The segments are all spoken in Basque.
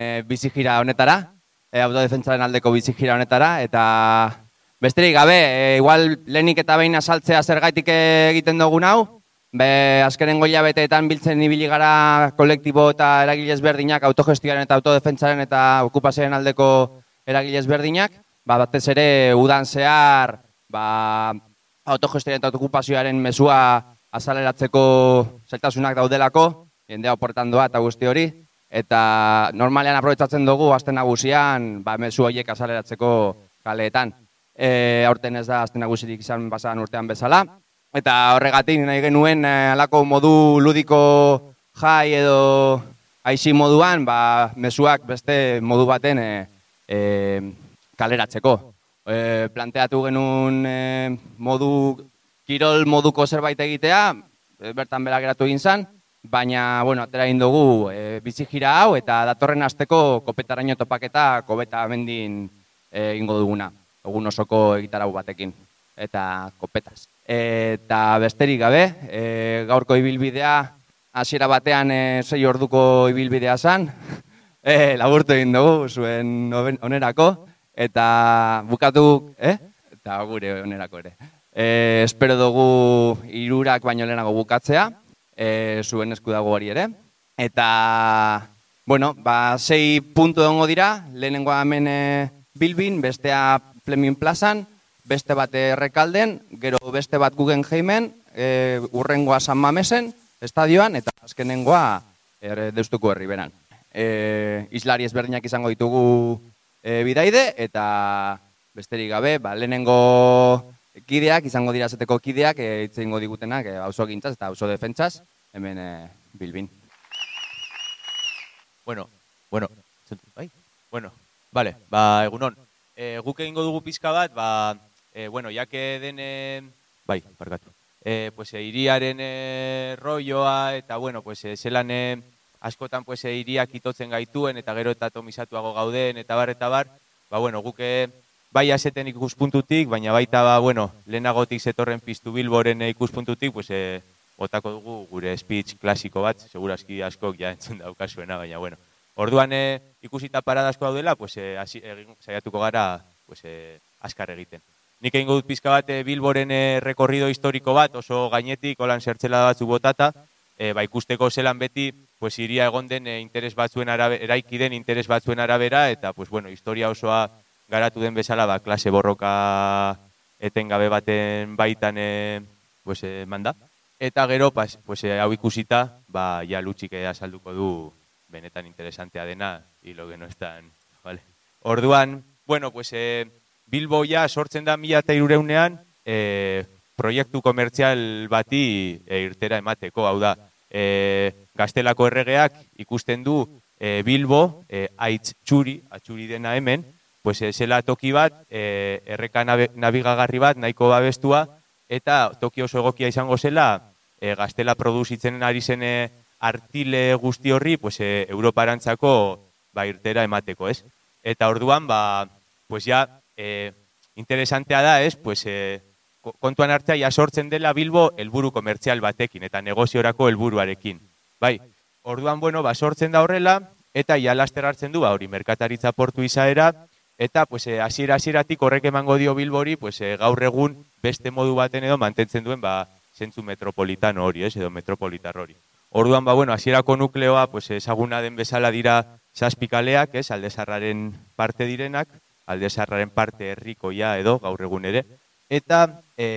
bizijira honetara, autodefentsaren aldeko bizijira honetara, eta besterik gabe, igual lehenik eta behin azaltzea zergaitik egiten dugun hau, azkenengo hilabeteetan biltzen ibili gara kolektibo eta eragile ezberdinak, autogestioaren eta autodefentsaren eta okupazioaren aldeko eragile ezberdinak, batez ere udan zehar autogestioaren eta okupazioaren mezua azaleratzeko zailtasunak daudelako, jendea oportan doa eta guzti hori, eta normalean aprobetsatzen dugu aste nagusian mezu horiek azaleratzeko kaleetan. Aurten ez da aste nagusirik izan pasadan urtean bezala, eta horregatik nahi genuen halako modu ludiko jai edo aisi moduan mezuak beste modu baten kaleratzeko. Planteatu genuen kirol moduko zerbait egitea, bertan bera geratu egin zen, baina, atera egin dugu bizijira hau eta datorren asteko kopetaraino topaketa kobeta mendin egingo duguna, egun osoko egitarau batekin, eta kopetaz. Eta besterik gabe, gaurko ibilbidea, hasiera batean 6 orduko ibilbidea zen, laburtu egin dugu zuen onerako, eta bukatu, eta gure onerako ere. Espero dugu 3 baino lehenago bukatzea, zuen esku dago hori ere. Eta, 6 puntu egongo dira, lehenengoa hemen Bilbin, bestea Fleming Plazan, beste bat Errekalden, gero beste bat Guggenheimen, urrengoa San Mamesen, estadioan, eta azkenengoa Deustuko Herriberan. Islari ezberdinak izango ditugu bidaide, eta besterik gabe, lehenengo kideak, izango dira zeteko kideak, hitz egingo digutenak, auzo gintzaz eta auzo defentsaz, hemen Bilbin. Vale, egunon. Guk egingo dugu pizka bat, jake den, hiriaren rolloa, eta, zelan askotan hiriak itotzen gaituen, eta gero eta atomizatuago gauden, eta bar, guk bai azeten ikuspuntutik, baina baita, lehenagotik zetorren Piztu Bilboren ikuspuntutik, botako dugu gure speech klasiko bat, segurazki askok ja entzun daukasuena, baina, orduan ikusita parada asko daudela, saiatuko gara azkar egiten. Nik egingo dut pizka bat Bilboren rekorrido historiko bat, oso gainetik, holan zertzela batzuk botata, ikusteko zelan beti, hiria egon den interes batzuen arabera, eraiki den interes batzuen arabera, eta, historia osoa garatu den bezala, klase borroka etengabe baten baitan manda. Eta gero, hau ikusita, ja Lutxik azalduko du benetan interesantea dena, hilo geno estan, vale. Orduan, Bilbo ja sortzen da 1300ean, proiektu komertzial bati irtera emateko, hau da, Gaztelako erregeak ikusten du Bilbo, aitz atxuri dena hemen, zela toki bat, erreka nabigagarri bat, nahiko babestua, eta toki oso egokia izango zela, Gaztela produzitzen ari zen artile guzti horri, Europarantzako irtera emateko, ez? Eta orduan, interesantea da, ez? Kontuan hartzea, ja sortzen dela Bilbo helburu komertzial batekin, eta negoziorako helburuarekin. Orduan, sortzen da horrela, eta ja laster hartzen du, hori merkataritza portu izaera, eta hasieratik horrek emango dio Bilbori, gaur egun beste modu baten edo mantentzen duen, zentzu metropolitano hori, edo metropolitar hori. Orduan, hasierako nukleoa, ezaguna den bezala dira 7 kaleak, Alde Zaharraren parte direnak, Alde Zaharraren parte herrikoia edo gaur egun ere, eta,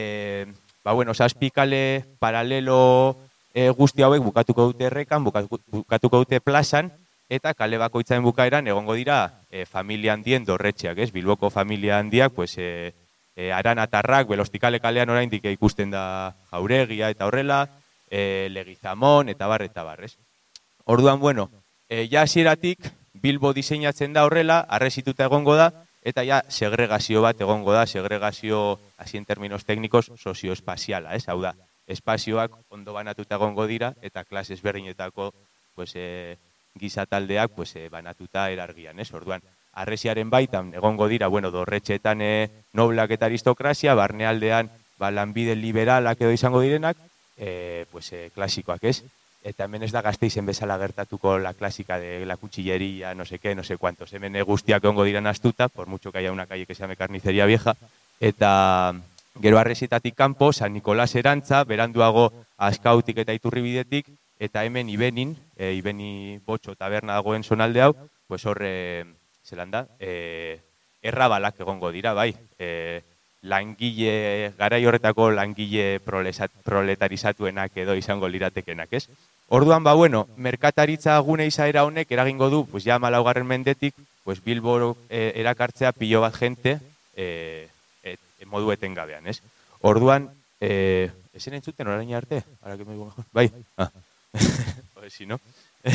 7 kale paralelo guzti hauek bukatuko dute errekan, bukatuko dute plazan, eta kale bakoitzaren bukaeran egongo dira familia handien dorretxeak, Bilboko familia handiak, Aranatarrak, Belostikale kalean oraindik ikusten da Jauregia eta horrela, Legizamon, eta bar. Orduan, ja hasieratik Bilbo diseinatzen da horrela, arrezituta egongo da, eta ja segregazio bat egongo da, segregazio, hasi en terminos teknikos, sozioespaziala, hau da, espazioak ondo banatuta egongo dira, eta klase ezberdinetako gizataldeak banatuta erargian, Orduan, arreziaren baitan egongo dira, dorretxeetan noblak eta aristokrazia, barnealdean lanbide liberalak edo izango direnak, klasikoak, eta hemen ez da Gasteizen bezala gertatuko la clásica de la cuchillería, no sé qué, no sé cuántos. Hemen guztiak ongo diran astuta, por mucho que haya una calle que se llame Carnicería Vieja, eta gero Arresetatik kanpo, San Nicolás erantza, beranduago Azkautik eta Iturribidetik, eta hemen Ibenin, Ibeni Botxo taberna dagoen zonalde hau, pues horre, zelan da, errabalak egongo dira, bai, langile, garai horretako langile proletarizatuenak edo izango liratekenak, ez? Orduan, ba, bueno, merkataritza gune izaera honek eragingo du, pues ja 14. mendetik, pues Bilbo erakartzea pilo bat jente modu etengabean, ez? Orduan, esen entzuten orain arte? Ara que me digo mejor. Bai? Ah. Oe, si no.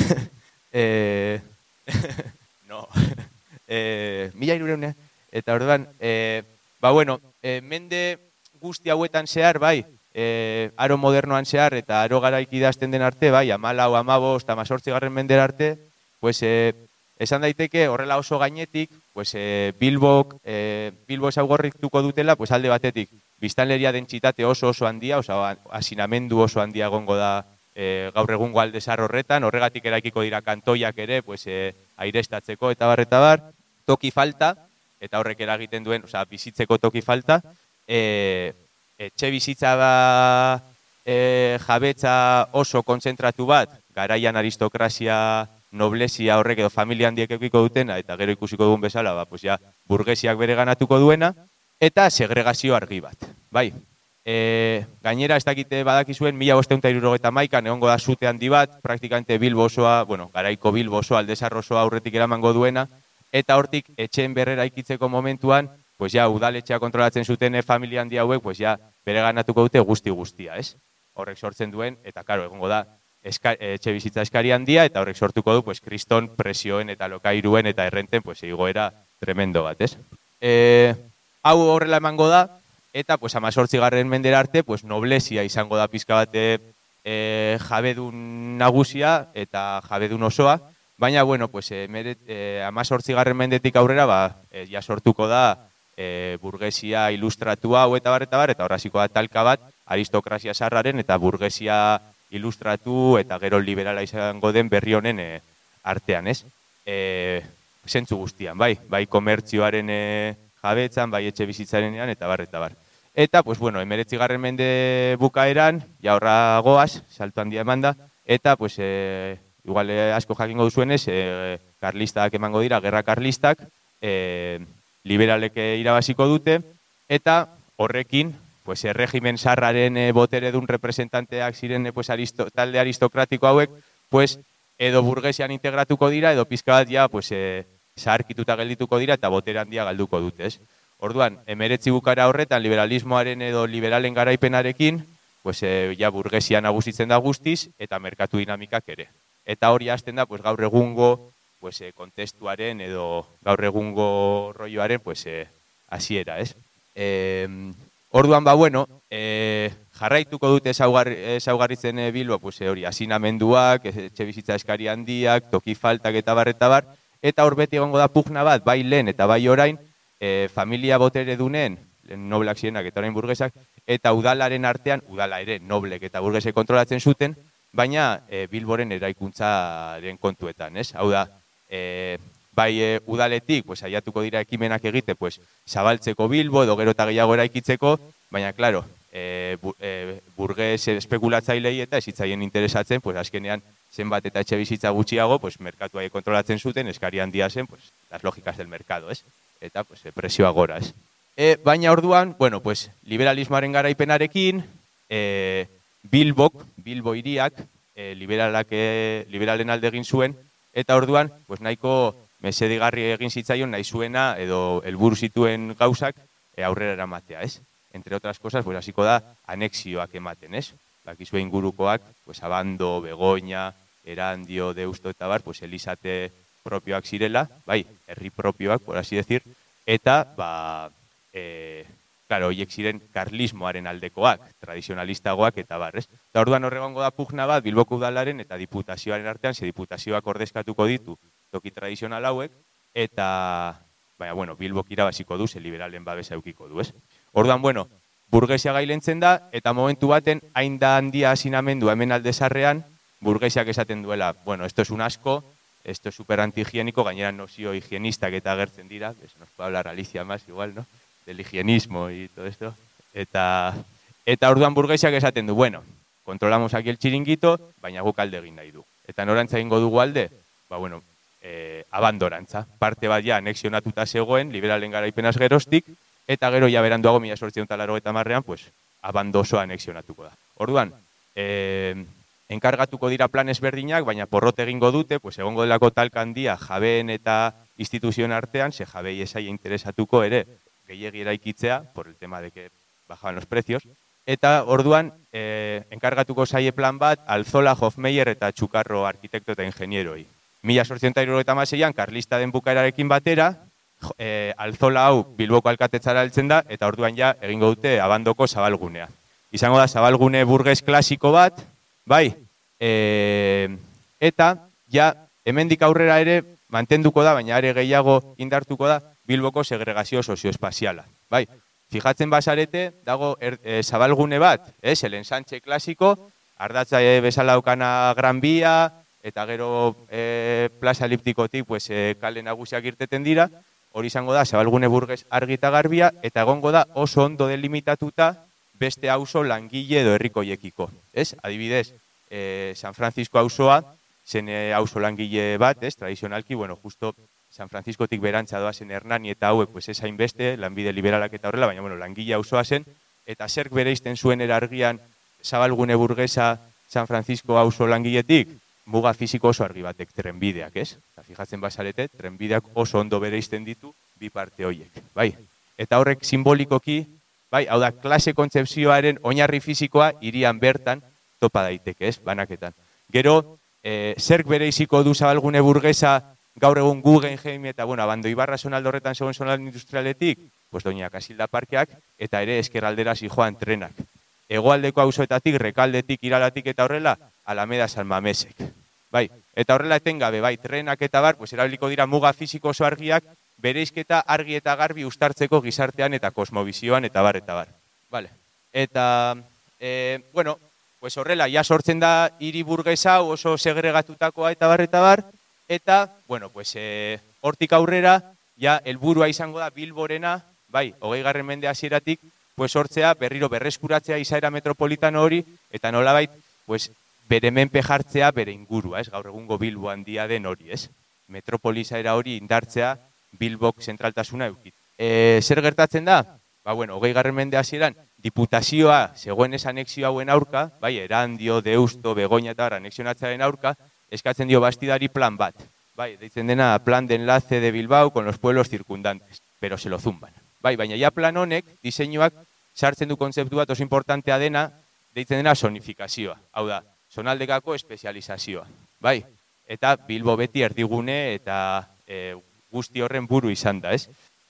No. 1300, eta orduan, ba, bueno, mende guzti hauetan zehar, bai, aro modernoan zehar eta aro garaik idazten den arte, bai, 14, 15, 18. mender arte, pues, esan daiteke horrela oso gainetik, pues, Bilbo ezaugarrituko dutela, pues, alde batetik, biztanleria dentsitate oso handia, oso hasinamendu oso handia egongo da gaur egungo aldezar horretan, horregatik eraikiko dira kantoiak ere, pues, airestatzeko eta bar, toki falta, eta horrek eragiten duen, osea, bizitzeko toki falta, etxe bizitza da jabetza oso kontzentratu bat, garaian aristokrazia, noblesia horrek edo familia handiek eukiko dutena, eta gero ikusiko dugun bezala, ba, pues ja, burgesiak bere ganatuko duena, eta segregazio argi bat, bai. Gainera, ez dakite badakizuen, 1571an egongo da zute handi bat, praktikamente Bilbo osoa, bueno, garaiko Bilbo osoa, aldezar osoa aurretik eramango duena, eta hortik etxeen berrera ikitzeko momentuan, pues ja, udaletxea kontrolatzen zuten familia handi hauek, pues ja, bere ganatuko dute guztia, ez? Horrek sortzen duen, eta karo, egongo da, etxe bizitza eskari handia, eta horrek sortuko du, pues, kriston presioen eta lokairuen eta errenten, pues, igoera tremendo bat, ez? Hau horrela emango da, eta, pues, 18. mendera arte, pues, noblesia izango da pizka bate jabedun nagusia eta jabedun osoa, baina, bueno, pues, 18. mendetik aurrera, ba, ja sortuko da burgesia ilustratua hau eta bar, eta horraziko da talka bat, aristokrazia sarraren eta burgesia ilustratu eta gero liberala izango den berri honen artean, ez? Zentzu guztian, bai komertzioaren jabetzan, bai etxe bizitzarenean eta bar. Eta, pues, bueno, 19. mende bukaeran, ja horra goaz, salto handia emanda, eta, pues, igual asko jakingo duzuenez, karlistak emango dira, gerra karlistak, liberalek irabaziko dute, eta horrekin, pues, erregimen sarraren botere dun representanteak ziren pues, talde aristokratiko hauek, pues, edo burgesian integratuko dira, edo pizka bat ja, pues, zaharkituta geldituko dira eta botere handia galduko dute, ez? Orduan, 19 bukara horretan liberalismoaren edo liberalen garaipenarekin, pues, ja burgesia nagusitzen da guztiz eta merkatu dinamikak ere. Eta hori hasten da, pues, gaur egungo pues, kontestuaren edo gaur egungo rolloaren pues, hasiera, ez? Orduan, ba, bueno, jarraituko dute ezaugarritzen Bilbo, pues, hori, hasinamenduak, etxe bizitza eskari handiak, toki faltak eta bar, eta hor beti egongo da pugna bat, bai lehen eta bai orain, familia botere dunen, noblak zirenak eta orain burgesak, eta udalaren artean, udala ere noblek eta burgesek kontrolatzen zuten, baina Bilboren eraikuntzaren kontuetan, ez? Hau da, bai udaletik, pues, aiatuko dira ekimenak egite, pues, zabaltzeko Bilbo edo gero eta gehiago eraikitzeko, baina, klaro, burges espekulatzailei eta ezitzaien interesatzen, pues, azkenean zenbat eta etxe bizitza gutxiago, pues, merkatuai kontrolatzen zuten, eskari handia zen, pues, las lógicas del mercado, ez? Eta, pues, presioa gora, ez? Baina orduan, bueno, pues, liberalismoaren garaipenarekin, Bilbo hiriak, liberalen alde egin zuen, eta orduan, pues, nahiko mesedigarri egin zitzaion nahi zuena edo helburu zituen gauzak aurrera eramatea, ez? Entre otras cosas, pues, hasiko da anexioak ematen, ez? Bakizue ingurukoak, pues, Abando, Begoña, Erandio, Deusto eta bar, pues, elizate propioak zirela, bai, herri propioak, por así decir, eta, ba, claro, horiek ziren karlismoaren aldekoak, tradizionalistagoak eta bar, ez? Eta orduan horregongo da pugna bat, Bilboko udalaren eta diputazioaren artean, ze diputazioak ordezkatuko ditu toki tradizional hauek, eta, baina, bueno, Bilbok irabaziko du, ze liberalen babesa eukiko du, ez? Orduan, bueno, burgesia gailentzen da, eta momentu baten, hain da handia hasinamendua hemen aldezarrean, burgesiak esaten duela, bueno, esto es un asco, esto es súper antihigiénico, gainera nozio higienistak eta agertzen dira, eso nos puede hablar Alicia más igual, ¿no? Del higienismo y todo esto. Eta orduan burgesiak esaten du, bueno, kontrolamos aquí el chiringuito, baina guk alde egin nahi du. Eta norantza egingo dugu alde? Ba, bueno, abandorantza. Parte bat ja anexionatuta zegoen, liberalen garaipenaz geroztik, eta gero ja beranduago 1880ean, pues, abando osoa anexionatuko da. Orduan, enkargatuko dira plan ezberdinak, baina porrot egingo dute, pues, egongo delako talka handia jabeen eta instituzioen artean, ze jabei esaia interesatuko ere gehiegi eraikitzea, por el tema de que bajaban los precios, eta orduan enkargatuko zaie plan bat Alzola, Hofmeier eta Txukarro arkitekto eta ingenieroi. 1876an, karlista den bukaerarekin batera, Alzola hau Bilboko alkatetzara heltzen da, eta orduan ja egingo dute abandoko zabalgunea. Izango da zabalgune burges klasiko bat, bai, eta ja hemendik aurrera ere mantenduko da, baina ere gehiago indartuko da Bilboko segregazio sozioespaziala. Bai, fijatzen bazarete, dago zabalgune bat, el ensanche klasiko, ardatza bezala daukana Gran Via, eta gero plaza eliptikotik kale nagusiak irteten dira, hori izango da zabalgune burges argi eta garbia, eta egongo da oso ondo delimitatuta beste auzo langile edo herrikoiekiko. Adibidez, San Francisco auzoa, zen auzo langile bat, tradizionalki, bueno, justo San Franciscotik berantza doazen Hernani eta hauek, ez hainbeste, lanbide liberalak eta horrela, baina, bueno, langile auzoa zen, eta zerk bereizten zuen erargian zabalgune burgesa San Francisco auzo langiletik, muga fisiko oso argi batek, trenbideak, ez? Fijatzen bazarete, trenbideak oso ondo bereizten ditu bi parte horiek, bai? Eta horrek simbolikoki, bai, hau da, klase kontzepzioaren oinarri fisikoa hirian bertan topa daiteke, ez? Banaketan. Gero, zerk bereiziko du zabalgune burgesa gaur egun Guggenheim eta, bueno, Abando Ibarra zonalde horretan zegoen zonalde industrialetik, pues Doña Casilda parkeak, eta ere eskerraldera zijoan trenak. Hegoaldeko auzoetatik, Rekaldetik, Iralatik eta horrela, Alameda San Mamesek. Bai, eta horrela etengabe, bai, trenak eta bar, pues erabiliko dira muga fisiko oso argiak, bereizketa argi eta garbi uztartzeko gizartean eta kosmobizioan eta bar, eta bar. Vale. Eta, bueno, pues horrela, ja sortzen da hiri burgesa oso segregatutakoa eta bar, eta, bueno, pues hortik aurrera, ja, helburua izango da Bilborena, bai, 20. mende hasieratik, pues hortzea, berriro berreskuratzea izaera metropolitano hori, eta nolabait, pues, bere menpe jartzea bere ingurua, ez? Gaur egungo Bilbo handia den hori, ez? Metropolizaera hori indartzea Bilbok zentraltasuna eukit. Zer gertatzen da? Ba, bueno, 20. mende hasieran, diputazioa zegoen ez anexio hauen aurka, bai, Erandio, Deusto, Begoña eta anexionatzearen aurka, eskatzen dio Bastidari plan bat. Bai, deitzen dena plan de enlace de Bilbao con los pueblos circundantes, pero se lo zumban. Bai, baina ja plan honek, diseinuak, sartzen du kontzeptu bat oso importantea dena, deitzen dena zonifikazioa. Hau da, zonaldekako espezializazioa. Bai, eta Bilbo beti erdigune eta guzti horren buru izan da, ez?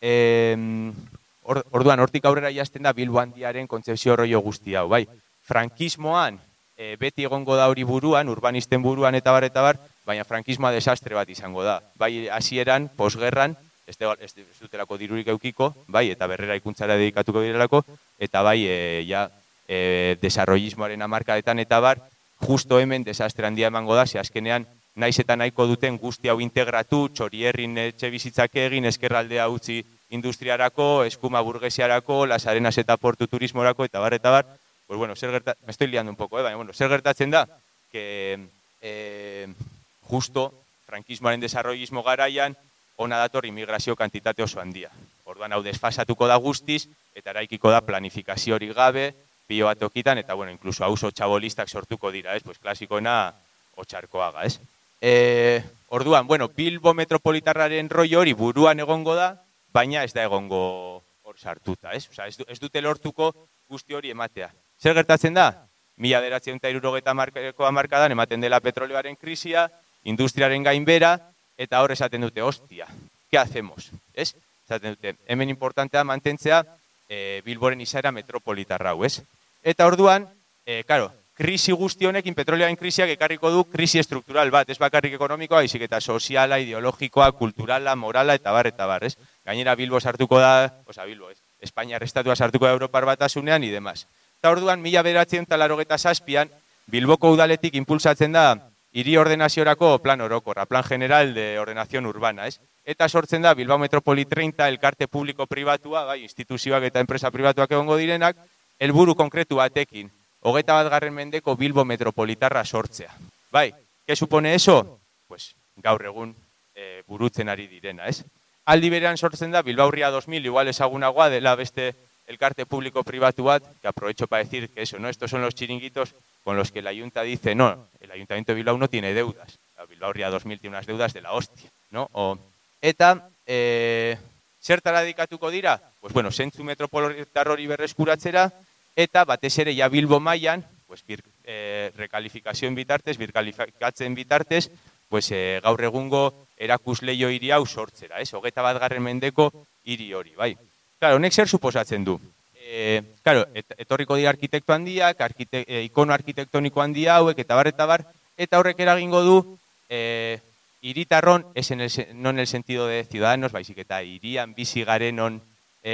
Orduan, hortik aurrera jazten da Bilbo handiaren kontzepzio rollo guzti hau, bai. Frankismoan beti egongo da hori buruan, urbanisten buruan eta bar, baina frankismoa desastre bat izango da. Bai, hasieran, posgerran, ez dutelako dirurik eukiko, bai, eta berrera ikuntzara dedikatuko direlako, eta bai, desarrollismoaren hamarkadetan eta bar, justo hemen desastre handia emango da, ze azkenean naiz eta nahiko duten guzti hau integratu, Txorierrin etxe bizitzak egin, eskerraldea utzi industriarako, eskuma burgesiarako, Las Arenas eta portu turismorako, eta bar, pues bueno, me estoy liando un poco, baina, bueno, zer gertatzen da, que justo frankismoaren desarrollismo garaian, ona dator immigrazio kantitate oso handia. Orduan hau desfasatuko da guztiz, eta eraikiko da planifikazio hori gabe, pilo bat okitan, eta bueno, incluso auzo txabolistak sortuko dira, ez? Pues klasikoena Otxarkoaga, ez? Orduan, bueno, Bilbo metropolitarraren rollo hori buruan egongo da, baina ez da egongo hor sartuta, ez? Osea, ez dute lortuko guzti hori ematea. Zer gertatzen da? 1970ko hamarkadan ematen dela petroleoaren krisia, industriaren gainbera, eta hor esaten dute, hostia, ¿qué hacemos? Ez? Esaten dute, hemen importantea mantentzea Bilboren izaera metropolitarra hau, ez? Eta orduan, claro, krisi guzti honekin, petroleoaren krisiak ekarriko du krisi estruktural bat, ez bakarrik ekonomikoa, baizik eta soziala, ideologikoa, kulturala, morala, eta bar, ez? Gainera Bilbo sartuko da, Bilbo, ez? Espainiar estatua sartuko da Europar Batasunean, y demás. Eta orduan, 1987an, Bilboko udaletik impulsatzen da hiri ordenaziorako plan orokorra, plan general de ordenación urbana, ez? Eta sortzen da Bilbao Metropoli 30 elkarte publiko pribatua, bai, instituzioak eta enpresa pribatuak egongo direnak, helburu konkretu batekin, 21. mendeko Bilbo metropolitarra sortzea. Bai, ¿qué supone eso? Pues gaur egun burutzen ari direna, ez? Aldi berean sortzen da Bilbao Ría 2000, igual ezagunagoa dela beste elkarte publiko pribatu bat, que aprovecho para decir que eso, ¿no? Estos son los chiringuitos con los que el Ayunta dice, no, el Ayuntamiento de Bilbao no tiene deudas. La Bilbao Ría 2000 tiene unas deudas de la hostia, ¿no? Eta, zertara dedikatuko dira? Pues bueno, zentzu metropolitar hori berreskuratzera, eta batez ere ja Bilbo mailan, pues rekalifikatzen bitartez, pues gaur egungo erakusleio hiri hau sortzera, ez? 21. mendeko hiri hori, bai. Claro, honek zer suposatzen du? Claro, etorriko dira arkitekto handiak, ikono arkitektoniko handia hauek, eta bar, eta horrek eragingo du hiritarron, no en el sentido de ciudadanos, baizik eta hirian bizi garen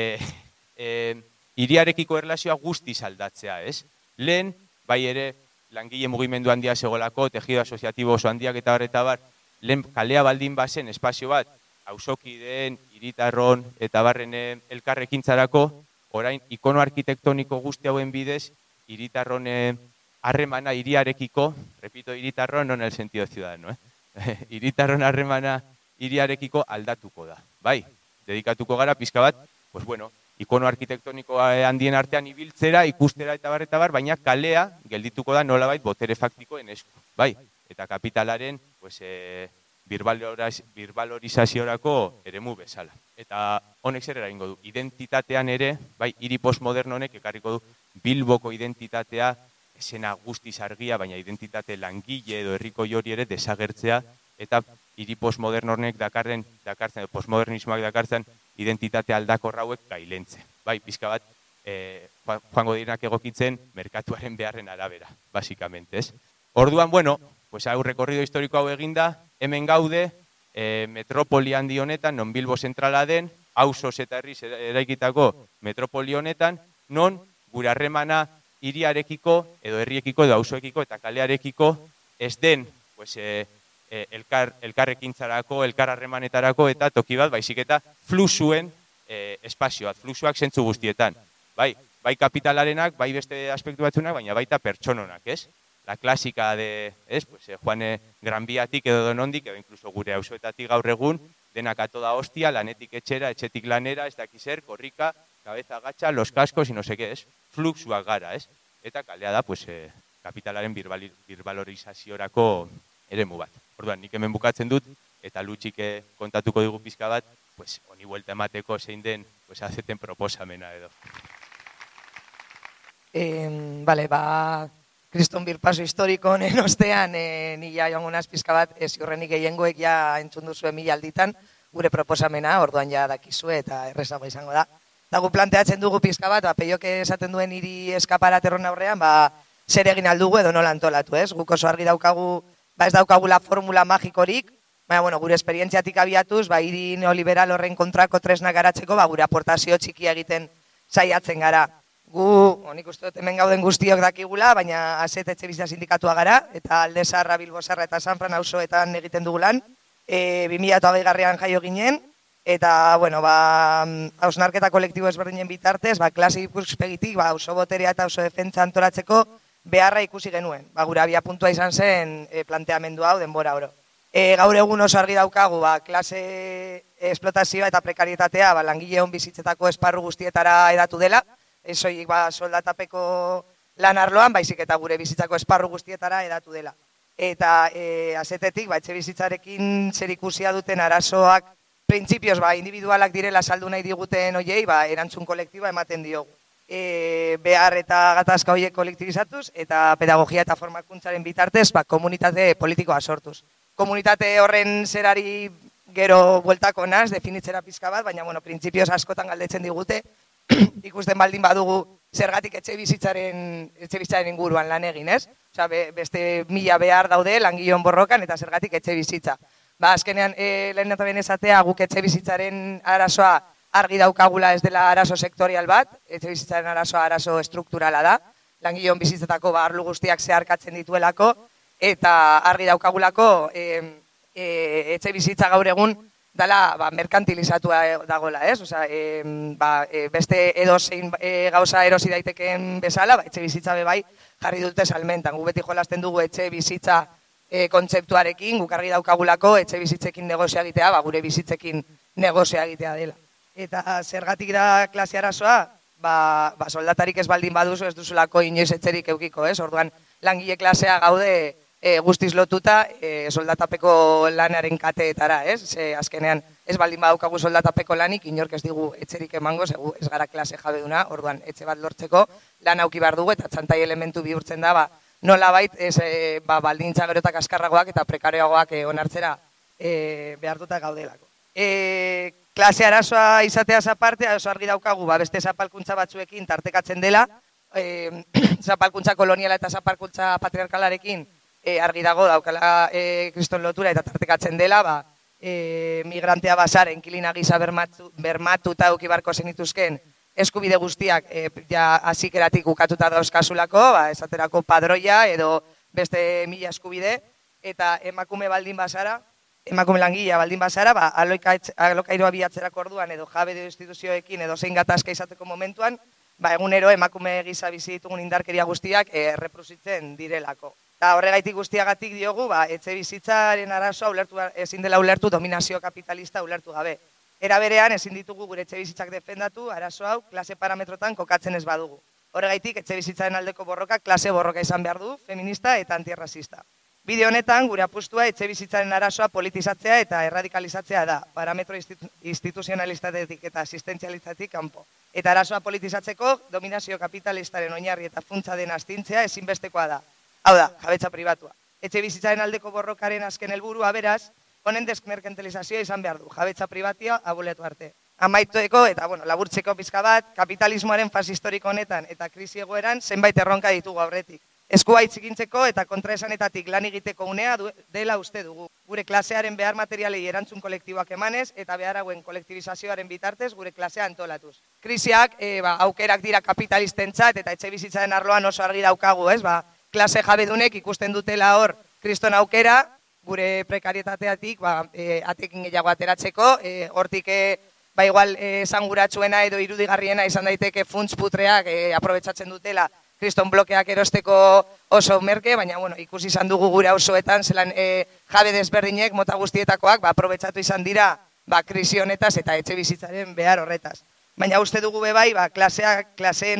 hiriarekiko erlazioa guztiz aldatzea, ez? Lehen, bai ere, langile mugimendu handia segolako, tejido asoziatibo oso handiak eta bar, lehen kalea baldin bazen espazio bat, auzokideen, hiritarron eta barren elkarrekintzarako, orain ikono arkitektoniko guzti hauen bidez, hiritarron harremana hiriarekiko, repito, hiritarron no en el sentido ciudadano, hiritarron harremana hiriarekiko aldatuko da. Bai, dedikatuko gara pizka bat, pues bueno, ikono arkitektoniko handien artean ibiltzera, ikustera eta bar, baina kalea geldituko da nolabait botere faktikoen esku. Bai, eta kapitalaren pues, birbalorizazioarako eremu bezala. Eta honek zer eragingo du, identitatean ere, bai, hiri postmoderno honek ekarriko du Bilboko identitatea, esena guztiz argia, baina identitate langile edo herriko hori ere desagertzea, eta hiri postmoderno honek dakartzen, postmodernismoak dakartzen, identitate aldakorra hauek gailentze. Bai, pizka bat, joango direnak egokitzen merkatuaren beharren arabera, basikamente, ez? Orduan, bueno, pues hau rekorrido historiko hau eginda, hemen gaude, metropoli handi honetan, non Bilbo zentrala den, auzoz eta herriz eraikitako metropoli honetan, non gure harremana hiriarekiko, edo herriekiko, edo auzoekiko eta kalearekiko, ez den, pues, elkarrekintzarako, elkar harremanetarako eta toki bat, baizik eta fluxuen espazioak, fluxuak zentzu guztietan. Bai kapitalarenak, bai beste aspektu batzunak, baina baita pertsononak, ez? La clásica de, ez? Pues, joan Gran Biatik edo Donondik, edo incluso gure auzoetatik gaur egun, denak a toda hostia, lanetik etxera, etxetik lanera, ez dakiz zer, korrika, cabeza agacha, los cascos, y no sé qué, ez? Fluxuak gara, ez? Eta kalea da, pues, kapitalaren birbalorizazioarako eremu bat. Orduan, nik hemen bukatzen dut, eta Lutxik kontatuko digu pizka bat, pues, honi buelta emateko zein den, pues, azeten proposamena edo. Vale, Kriston birpaso historiko honen ostean, nila joango naz pizka bat, ziurrenik gehiengoek ja entzun duzue 1000 alditan, gure proposamena, orduan ja dakizue eta errezago izango da. Eta gu planteatzen dugu pizka bat, Peiok esaten duen hiri eskaparaterron aurrean, zer egin aldugu edo nola antolatu, ez? Guk oso argi daukagu, ez daukagula formula magikorik, baina, bueno, gure esperientziatik abiatuz, hiri neoliberal horren kontrako tresnak garatzeko, gure aportazio txiki egiten saiatzen gara. Gu, nik uste dut hemen gauden guztiok dakigula, baina Aset etxebizitza sindikatua gara, eta Alde Zaharra, Bilbo Zaharra eta San Fran auzoetan egiten dugu lan. 2020 jaio ginen, eta, bueno, hausnarketa kolektibo ezberdinen bitartez, klase ikuspegitik, auzo boterea eta auzo defentsa antolatzeko beharra ikusi genuen. Gure abia puntua izan zen planteamendu hau denbora oro. Gaur egun oso argi daukagu, klase esplotazioa eta prekarietatea langileon bizitzetako esparru guztietara edatu dela, esoik soldatapeko lan arloan, baizik eta gure bizitzako esparru guztietara edatu dela. Eta Asetetik, etxe bizitzarekin zer ikusia duten arazoak, printzipioz, individualak direla saldu nahi diguten hoiei, erantzun kolektiba ematen diogu. Behar eta gatazka horiek kolektibizatuz, eta pedagogia eta formakuntzaren bitartez, komunitate politikoa sortuz. Komunitate horren zerari gero bueltako naz, definitzera pizka bat, baina, printzipioz askotan galdetzen digute, ikusten baldin badugu zergatik etxe bizitzaren inguruan lan egin, ez? Osea, beste 1000 behar daude langileon borrokan eta zergatik etxe bizitza. Azkenean, lehen eta ben esatea, guk etxe bizitzaren arazoa argi daukagula ez dela arazo sektorial bat, etxe bizitzaren arazoa arazo estrukturala da, langileon bizitzetako arlu guztiak zeharkatzen dituelako, eta argi daukagulako etxe bizitza gaur egun dela merkantilizatua dagoela, ez? Osea, beste edozein gauza erosi daitekeen bezala, etxe bizitza bai jarri dute salmentan. Gu beti jolasten dugu etxe bizitza kontzeptuarekin, guk argi daukagulako etxe bizitzekin negozioa egitea, gure bizitzekin negozioa egitea dela. Eta zergatik da klase arazoa, soldatarik ez baldin baduzu ez duzulako inoiz etxerik eukiko, ez? Orduan langile klasea gaude guztiz lotuta soldatapeko lanaren kateetara, ez? Azkenean ez baldin badaukagu soldatapeko lanik, inork ez digu etxerik emango, zegu ez gara klase jabeduna, orduan etxe bat lortzeko lan auki behar dugu, eta txantai elementu bihurtzen da, nolabait baldintza gero eta kaskarragoak eta prekarioagoak onartzera behartuta gaudelako. Klase arazoa izateaz aparte, oso argi daukagu, beste zapalkuntza batzuekin tartekatzen dela, zapalkuntza koloniala eta zapalkuntza patriarkalarekin argi dago daukala kriston lotura eta tartekatzen dela, migrantea basar, enkilina gisa bermatuta eukibarko zenituzken eskubide guztiak hazikeratik ukatuta dauzkasulako, esaterako padroia edo beste 1000 eskubide, eta emakume langilea baldin bazara, alokairoa bilatzerako orduan edo jabe edo instituzioekin edo zein gatazka izateko momentuan, egunero emakume gisa bizi ditugun indarkeria guztiak erreproduzitzen direlako. Eta horregaitik guztiagatik diogu, etxe bizitzaren arazoa ezin dela ulertu dominazio kapitalista ulertu gabe. Era berean ezin ditugu gure etxe bizitzak defendatu, arazo hau klase parametrotan kokatzen ez badugu. Horregaitik etxe bizitzaren aldeko borroka klase borroka izan behar du, feminista eta antirrazista. Bide honetan, gure apustua etxe bizitzaren arazoa politizatzea eta erradikalizatzea da, parametro instituzionalistatetik eta asistentzialistatetik kanpo. Eta arazoa politizatzeko, dominazio kapitalistaren oinarri eta funtsa den astintzea ezinbestekoa da. Hau da, jabetza pribatua. Etxe bizitzaren aldeko borrokaren azken helburua beraz, honen desmerkantilizazioa izan behar du, jabetza pribatia aboletu arte. Amaitueko eta laburtzeko pizka bat, kapitalismoaren fase historiko honetan eta krisi egoeran zenbait erronka ditugu aurretik. Eskua itzikintzeko eta kontraesanetatik lan egiteko unea dela uste dugu. Gure klasearen behar materialei erantzun kolektiboak emanez eta behar hauen kolektibizazioaren bitartez gure klasea antolatuz. Krisiak aukerak dira kapitalistentzat eta etxe bizitzaren arloan oso argi daukagu, ez? Klase jabedunek ikusten dutela hor kriston aukera, gure prekarietateatik atekin gehiago ateratzeko, hortik igual esanguratsuena edo irudigarriena izan daiteke funts putreak aprobetsatzen dutela kriston blokeak erosteko oso merke, baina ikusi izan dugu gure auzoetan zelan jabe desberdinek mota guztietakoak aprobetsatu izan dira krisi honetaz eta etxe bizitzaren behar horretaz. Baina uste dugu bebai klaseen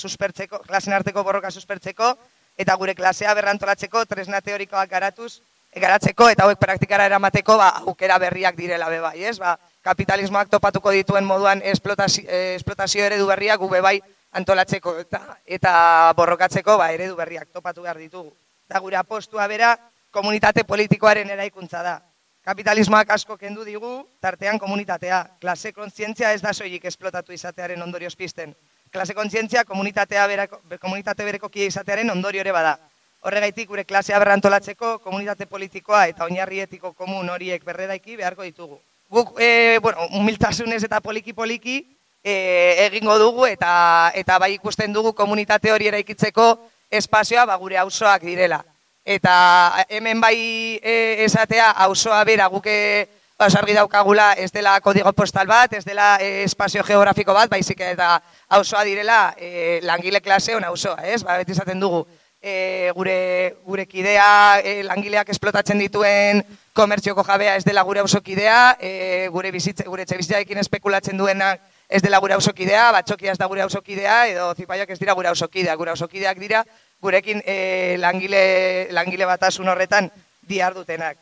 arteko borroka suspertzeko eta gure klasea berrantolatzeko tresna teorikoak garatzeko eta hauek praktikara eramateko aukera berriak direla bebai, ez? Kapitalismoak topatuko dituen moduan esplotazio eredu berriak gu bebai antolatzeko eta borrokatzeko eredu berriak topatu behar ditugu. Eta gure apostua bera komunitate politikoaren eraikuntza da. Kapitalismoak asko kendu digu, tartean komunitatea. Klase kontzientzia ez da soilik esplotatu izatearen ondorioz pizten. Klase kontzientzia komunitate bereko kide izatearen ondorio ere bada. Horregaitik gure klasea berrantolatzeko komunitate politikoa eta oinarri etiko komun horiek berreraiki beharko ditugu. Guk, humiltasunez eta poliki-poliki egingo dugu eta ikusten dugu komunitate hori eraikitzeko espazioa gure auzoak direla. Eta hemen esatea auzoa bera guke argi daukagula ez dela kodigo postal bat, ez dela espazio geografiko bat, baizik eta auzoa direla langile klaseon auzoa, ez? Beti esaten dugu gure kidea langileak esplotatzen dituen komertzioko jabea ez dela gure auzokidea, gure etxe bizitzarekin espekulatzen duenak ez dela gure auzokidea, batxokia ez da gure auzokidea, edo zipaiak ez dira gure auzokidea. Gure auzokideak dira gurekin langile batasun horretan dihardutenak.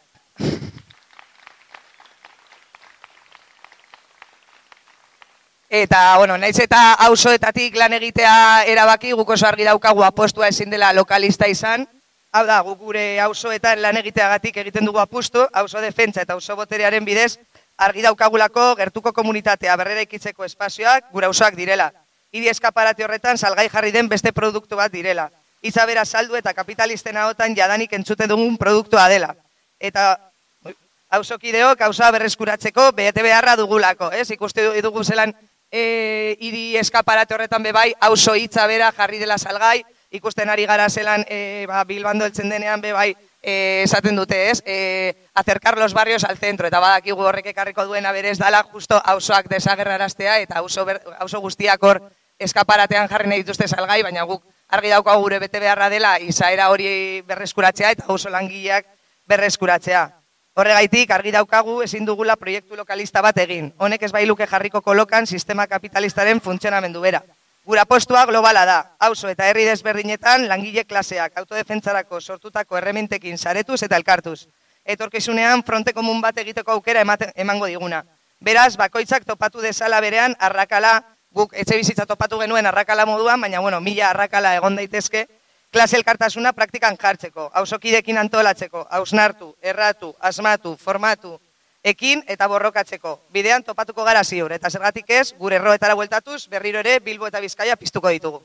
Eta, naiz eta auzoetatik lan egitea erabaki, guk oso argi daukagu apostua ezin dela lokalista izan. Hau da, guk gure auzoetan lan egiteagatik egiten dugu apustu, auzo defentsa eta auzo boterearen bidez, argi daukagulako gertuko komunitatea berreraikitzeko espazioak gure auzoak direla. Hiri eskaparate horretan salgai jarri den beste produktu bat direla. Izabera saldu eta kapitalisten ahotan jadanik entzuten dugun produktua dela. Eta auzokideok auzoa berreskuratzeko bete beharra dugulako, ez? Ikuste dugu zelan hiri eskaparate horretan bebai auzo hitza bera jarri dela salgai, ikusten ari gara zelan Bilbando heltzen denean bai esaten dute, ez? Acercar los barrios al centro, eta badakigu horrek ekarriko duena berez dala justo auzoak desagerraraztea eta auzo guztiak hor eskaparatean jarri nahi dituzte salgai, baina guk argi daukagu gure bete beharra dela izaera hori berreskuratzea eta auzo langileak berreskuratzea. Horregaitik argi daukagu ezin dugula proiektu lokalista bat egin. Honek ez bailuke jarriko kolokan sistema kapitalistaren funtzionamendu bera. Gura postua globala da, auzo eta herri desberdinetan langile klaseak autodefentzarako sortutako erremintekin saretuz eta elkartuz. Etorkizunean fronte komun bat egiteko aukera emango diguna. Beraz, bakoitzak topatu dezala berean arrakala, guk etxe bizitza topatu genuen arrakala moduan, baina mila arrakala egon daitezke, klase elkartasuna praktikan jartzeko, auzokidekin antolatzeko, hausnartu, erratu, asmatu, formatu, ekin eta borrokatzeko. Bidean topatuko gara ziur, eta zergatik ez, gure erroetara bueltatuz, berriro ere Bilbo eta Bizkaia piztuko ditugu.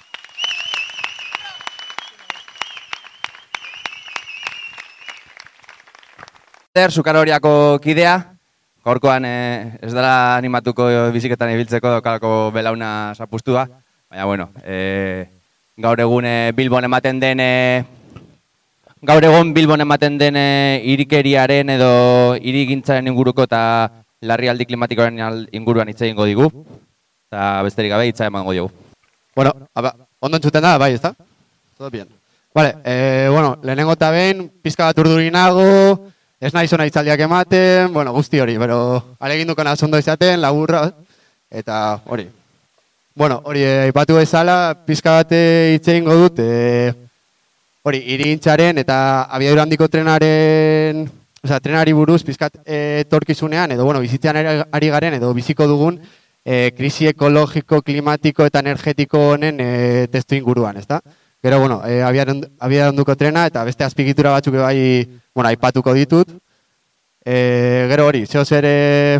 Sukaroriako kidea, gaurkoan ez dela animatuko biziketan ibiltzeko daukalako belauna zapustua, baina gaur egun Bilbon ematen den hirikeriaren edo hirigintzaren inguruko eta larrialdi klimatikoaren inguruan hitz egingo digu. Eta besterik gabe hitza emango digu. Bueno, ondo entzuten da, bai, ezta? Todo bien. Vale, lehenengo eta behin, pizka bat urdurinago, ez nahi zona hitzaldiak ematen, guzti hori, pero aleginduko naz ondo izaten, laburra, eta hori. Hori, aipatu bezala, pizka bat hitz egingo dut, hori, hirigintzaren eta abiadura handiko trenaren, trenari buruz, pizkat etorkizunean, edo, bizitzean ari garen, edo biziko dugun, krisi ekologiko, klimatiko eta energetiko honen testu inguruan, ezta? Gero, abiadura handiko trena eta beste azpigitura batzuk bai, aipatuko ditut. Gero hori, zehoz ere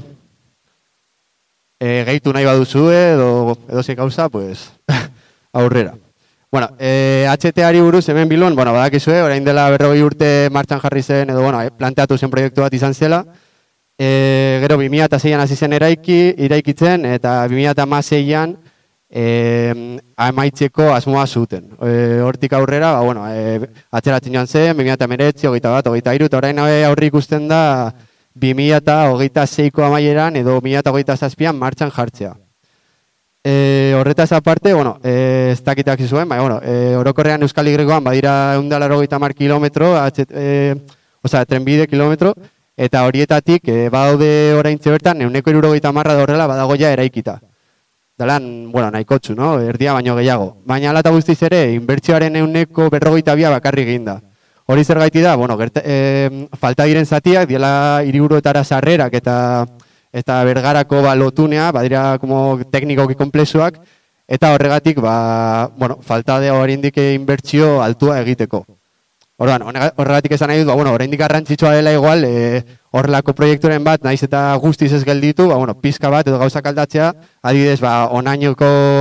gehitu nahi baduzu edo ze gauza, pues, aurrera. HTA-ari buruz hemen Bilbon, badakizue, orain dela 40 urte martxan jarri zen, edo, planteatu zen proiektu bat izan zela. Gero 2006an hasi zen iraikitzen, eta 2016an amaitzeko asmoa zuten. Hortik aurrera, atzeratzen joan zen, 2019, 21, eta orain aurri ikusten da 2026ko amaieran edo 2027an martxan jartzea. Horretaz aparte, ez dakitak zizuen, orokorrean Euskal Y-koan badira 180 kilometro, trenbide kilometro, eta horietatik badaude oraintxe bertan 170 da horrela badagoia eraikita. Dalan, nahikotxu, erdia baino gehiago. Baina ala eta guztiz ere, inbertsioaren 152 bakarrik egin da. Hori zer gaiti da, falta diren zatiak, diela hiriburuetara sarrerak eta Bergarako lotunea, badira teknikoki komplexuak, eta horregatik, falta da oraindik inbertsio altua egiteko. Horregatik esan nahi dut, oraindik garrantzitsua dela igual, horrelako proiekturen bat, naiz eta guztiz ez gelditu, pizka bat edo gauzak aldatzea, adibidez, onainoko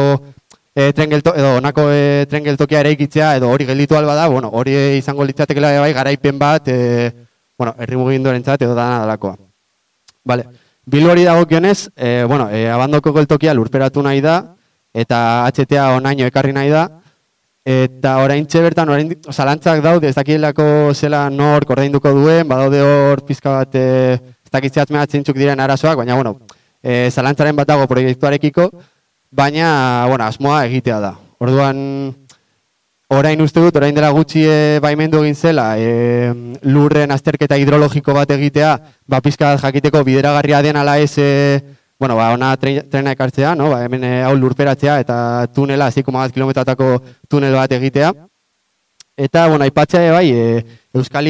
honako tren geltokia eraikitzea edo hori gelditu alba da, hori izango litzatekela bai garaipen bat, herri mugimenduarentzat edo dana dalakoa. Bilbo hori dagokionez, Abandoko geltokia lurperatu nahi da, eta HTA onaino ekarri nahi da, eta oraintxe bertan, zalantzak daude, ez dakielako zela nork ordainduko duen, badaude hor pizka bat, ez dakitzeat mehatzen diren arazoak, baina, zalantzaren bat dago proiektuarekiko, baina, asmoa egitea da. Orduan, orain uste dut, orain dela gutxi baimendu egin zela, lurren azterketa hidrologiko bat egitea, pizka bat jakiteko bideragarria den ala ez, ona trena ekartzea, hemen hau lurperatzea eta tunela, 6,1 kilometratako tunel bat egitea. Eta, aipatzea bai, Euskal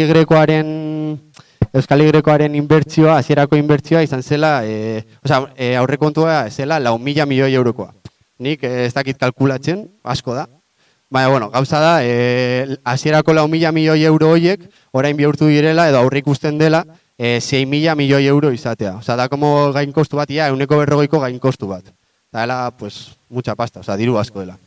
Y-koaren inbertsioa, hasierako inbertsioa izan zela, aurrekontua zela 4.000 milioi eurokoa. Nik ez dakit kalkulatzen, asko da. Baina, gauza da, hasierako 4.000 milioi euro horiek, orain bihurtu direla edo aurre ikusten dela, 6.000 milioi euro izatea. Da, como gain kostu bat, 140ko gain kostu bat. Da, dela, pues, mucha pasta, diru asko dela.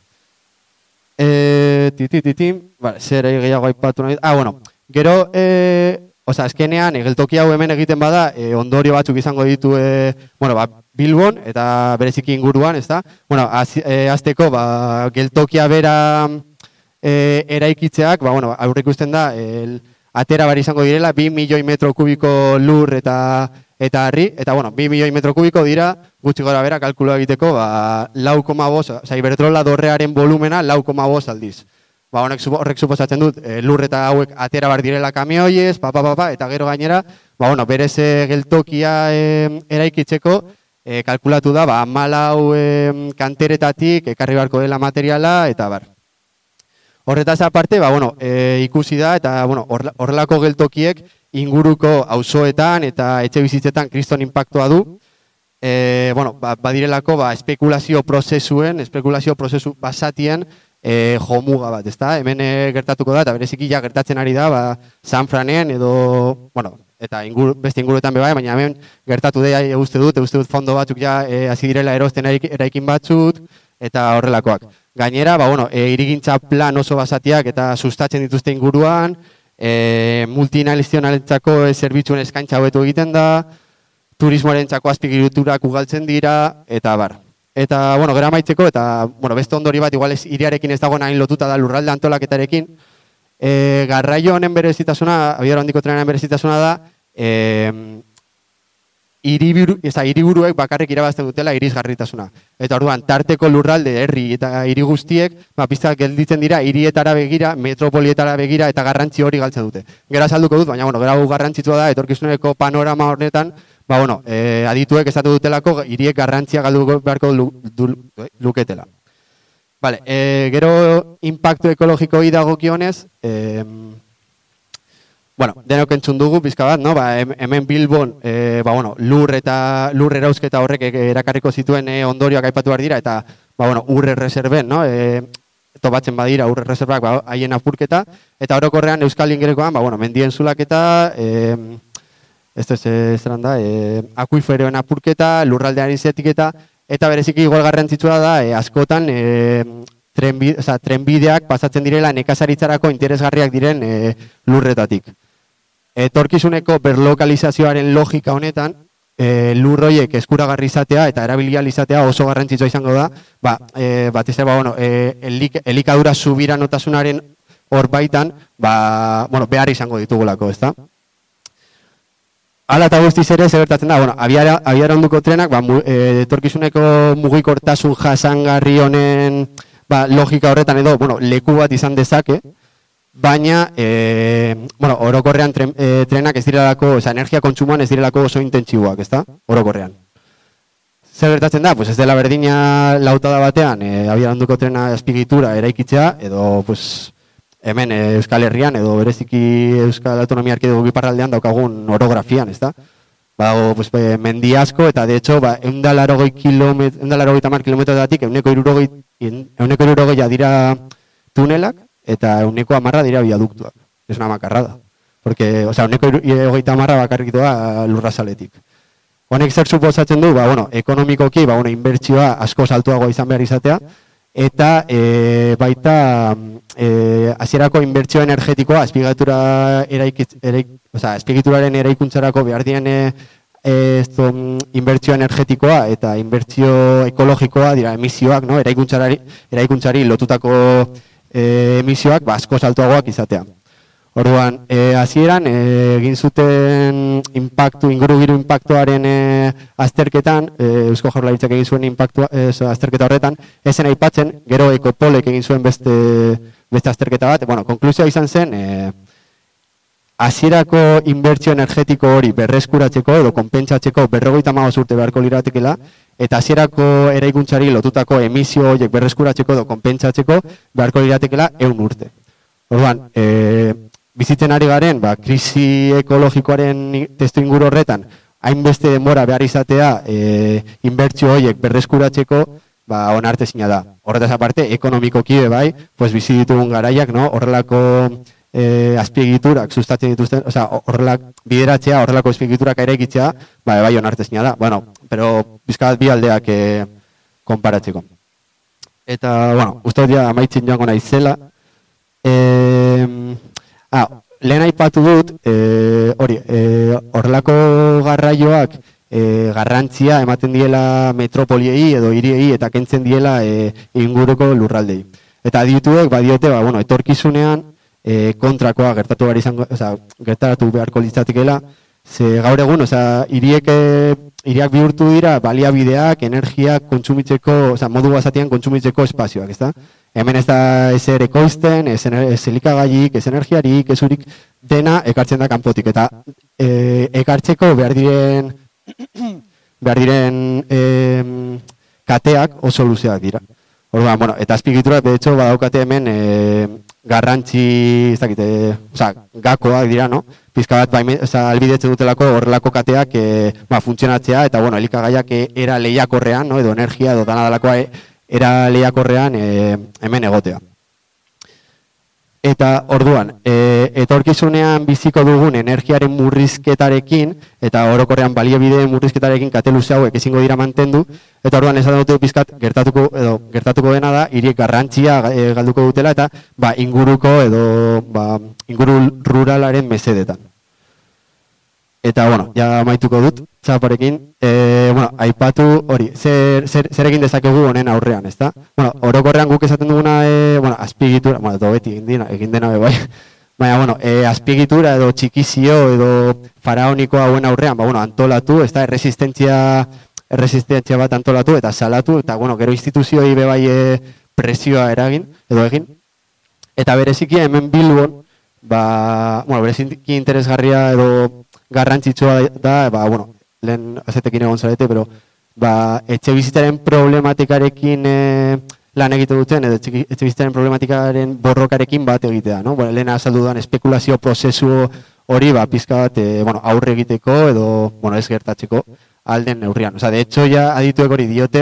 Zer gehiago aipatu nahi. Gero, azkenean, geltoki hau hemen egiten bada, ondorio batzuk izango ditu, Bilbon, eta bereziki inguruan, ez da? Azteko, geltokia bera eraikitzeak, aurre ikusten da, atera bar izango direla, 2 milioi metro kubiko lur eta harri, eta 2 milioi metro kubiko dira, gutxi gora bera, kalkuloa egiteko, 4,5, oza, Iberdrola dorrearen volumena 4,5 aldiz. Horrek suposatzen dut, lur eta hauek atera bar direla kamioiez, eta gero gainera, berez geltokia eraikitzeko, kalkulatu da, 14 kanteretatik ekarri barko dela materiala, eta bar. Horretaz aparte, ikusi da, eta horrelako geltokiek inguruko auzoetan eta etxe bizitzetan kriston inpaktua du. Badirelako espekulazio prozesu basatien jomuga bat, ezta? Hemen gertatuko da, eta bereziki ja gertatzen ari da, San Franen edo, eta beste inguruetan bebai, baina hemen gertatu da, uste dut fondo batzuk ja hasi direla erosten eraikin batzuk, eta horrelakoak. Gainera, hirigintza plan oso basatiak eta sustatzen dituzte inguruan, multinazionalentzako zerbitzuen eskaintza hobetu egiten da, turismoarentzako azpiegiturak ugaltzen dira, eta bar. Eta, gero amaitzeko, eta, beste ondori bat, igual hiriarekin ez dagoen hain lotuta da lurralde antolaketarekin, garraio honen berezitasuna, abiadura handiko trenaren berezitasuna da, hiriburuek bakarrik irabazten dutela irisgarritasuna. Eta orduan, tarteko lurralde, herri eta hiri guztiek, piztak gelditzen dira, hirietara begira, metropolietara begira, eta garrantzi hori galtzen dute. Gero azalduko dut, baina, gero garrantzitsua da, etorkizuneko panorama horretan, adituek esatu dutelako, hiriek garrantzia galdu beharko luketela. Gero, impactu ekologiko dagokionez, denok entzun dugu, pizka bat, hemen Bilbon, lur erausketa horrek erakarriko zituen ondorioak aipatu behar dira, eta, urre reserben, topatzen badira urre reserbak haien apurketa, eta orokorrean Euskal Ingerekoan, mendien zulaketa, akuiferoen apurketa, lurraldearen zetiketa, eta bereziki igual garrantzitsua da, askotan, trenbideak pasatzen direla nekazaritzarako interesgarriak diren lurretatik. Etorkizuneko berlokalizazioaren logika honetan, lurroiek eskuragarri izatea eta erabilial izatea oso garrantzitsua izango da, batez ere, elikadura subiranotasunaren hor baitan, behar izango ditugulako, ezta? Hala eta guztiz ere, zebertatzen da, abiara onduko trenak, etorkizuneko mugikortasun jasangarri honen logika horretan edo, leku bat izan dezake, baina, orokorrean trenak ez direlako, energia kontsumoan ez direlako oso intentsiboak, ezta? Orokorrean. Zer gertatzen da, ez dela berdina lautada batean, abiara onduko trena azpigitura eraikitzea, edo, hemen Euskal Herrian, edo bereziki Euskal Autonomia Erkidego iparraldean daukagun orografian, ezta? Badago, mendi asko, eta de hecho, 180 kilometroetatik, 160 dira tunelak, eta 110 dira viaduktuak. Es una makarrada. Porque, 180 bakarrik doa lurrazaletik. Honek zer suposatzen du, ekonomikoki, inbertsioa asko saltuagoa izan behar izatea, eta baita hasierako inbertsio energetikoa azpiegituraren eraikuntzarako behar diren inbertsio energetikoa eta inbertsio ekologikoa dira emisioak, eraikuntzari lotutako emisioak asko saltuagoak izatea. Orduan, hasieran egin zuten ingurugiru inpaktuaren azterketan, Eusko Jaurlaritzak egin zuen azterketa horretan, ezen aipatzen, gero Ekopolek egin zuen beste azterketa bat, konklusioa izan zen, hasierako inbertsio energetiko hori berreskuratzeko edo konpentsatzeko 55 urte beharko liratekela, eta hasierako eraikuntzari lotutako emisio horiek berreskuratzeko edo konpentsatzeko beharko liratekela 100 urte. Orduan, bizitzen ari garen, krisi ekologikoaren testu inguru horretan, hainbeste denbora behar izatea inbertsio horiek berreskuratzeko, onartezina da. Horretaz aparte, ekonomikoki bai, bizi ditugun garaiak, horrelako azpiegiturak sustatzen dituzten, bideratzea, horrelako azpiegiturak eraikitzea, bai onartezina da. Pero bizkat bi aldeak konparatzeko. Eta, uste dut amaitzen joango naizela. Lehen aipatu dut, horrelako garraioak garrantzia ematen diela metropoliei edo hiriei eta kentzen diela inguruko lurraldei. Eta adituek badiote, bueno, etorkizunean kontrakoa gertatu beharko litzatekeela, ze gaur egun, hiriak bihurtu dira baliabideak, energiak kontsumitzeko, modu basatian kontsumitzeko espazioak, ezta? Hemen ez da ezer ekoizten, ez elikagaiik, ez energiarik, ez urik, dena ekartzen da kanpotik. Eta ekartzeko behar diren kateak oso luzeak dira. Orduan, bueno, eta azpigiturak, de hecho, badaukate hemen garrantzi, gakoak dira, no? Pizka bat, albidetzen dutelako horrelako kateak funtzionatzea, eta, bueno, elikagaiak era lehiakorrean, no? Edo energia, edo dana dalakoa era lehiakorrean hemen egotea. Eta orduan, etorkizunean biziko dugun energiaren murrizketarekin, eta orokorrean baliabideen murrizketarekin kate luze hauek ezingo dira mantendu, eta orduan esan dute pizkat gertatuko dena da, hiriek garrantzia galduko dutela, eta inguruko edo inguru ruralaren mesedetan. Eta, bueno, ja maituko dut, txaparekin, aipatu hori, zer egin dezakegu honen aurrean, ezta? Bueno, orokorrean guk esaten duguna, azpigitura, edo beti egin dena bai, baina, azpigitura edo txikizio edo faraoniko hauen aurrean, antolatu, ezta, erresistentzia bat antolatu eta salatu, eta, gero instituzioi bebai presioa eragin, edo egin, eta bereziki hemen Bilbon, bereziki interesgarria edo garrantzitsua da, lehen azetekin egon zarete, pero etxe bizitzaren problematikarekin lan egite duten, edo etxe bizitzaren problematikaren borrokarekin bat egitea, no? Lehen azaldu dudan espekulazio prozesu hori, pizka bat aurre egiteko edo ez gertatzeko alden neurrian. De hecho, ja adituek hori diote,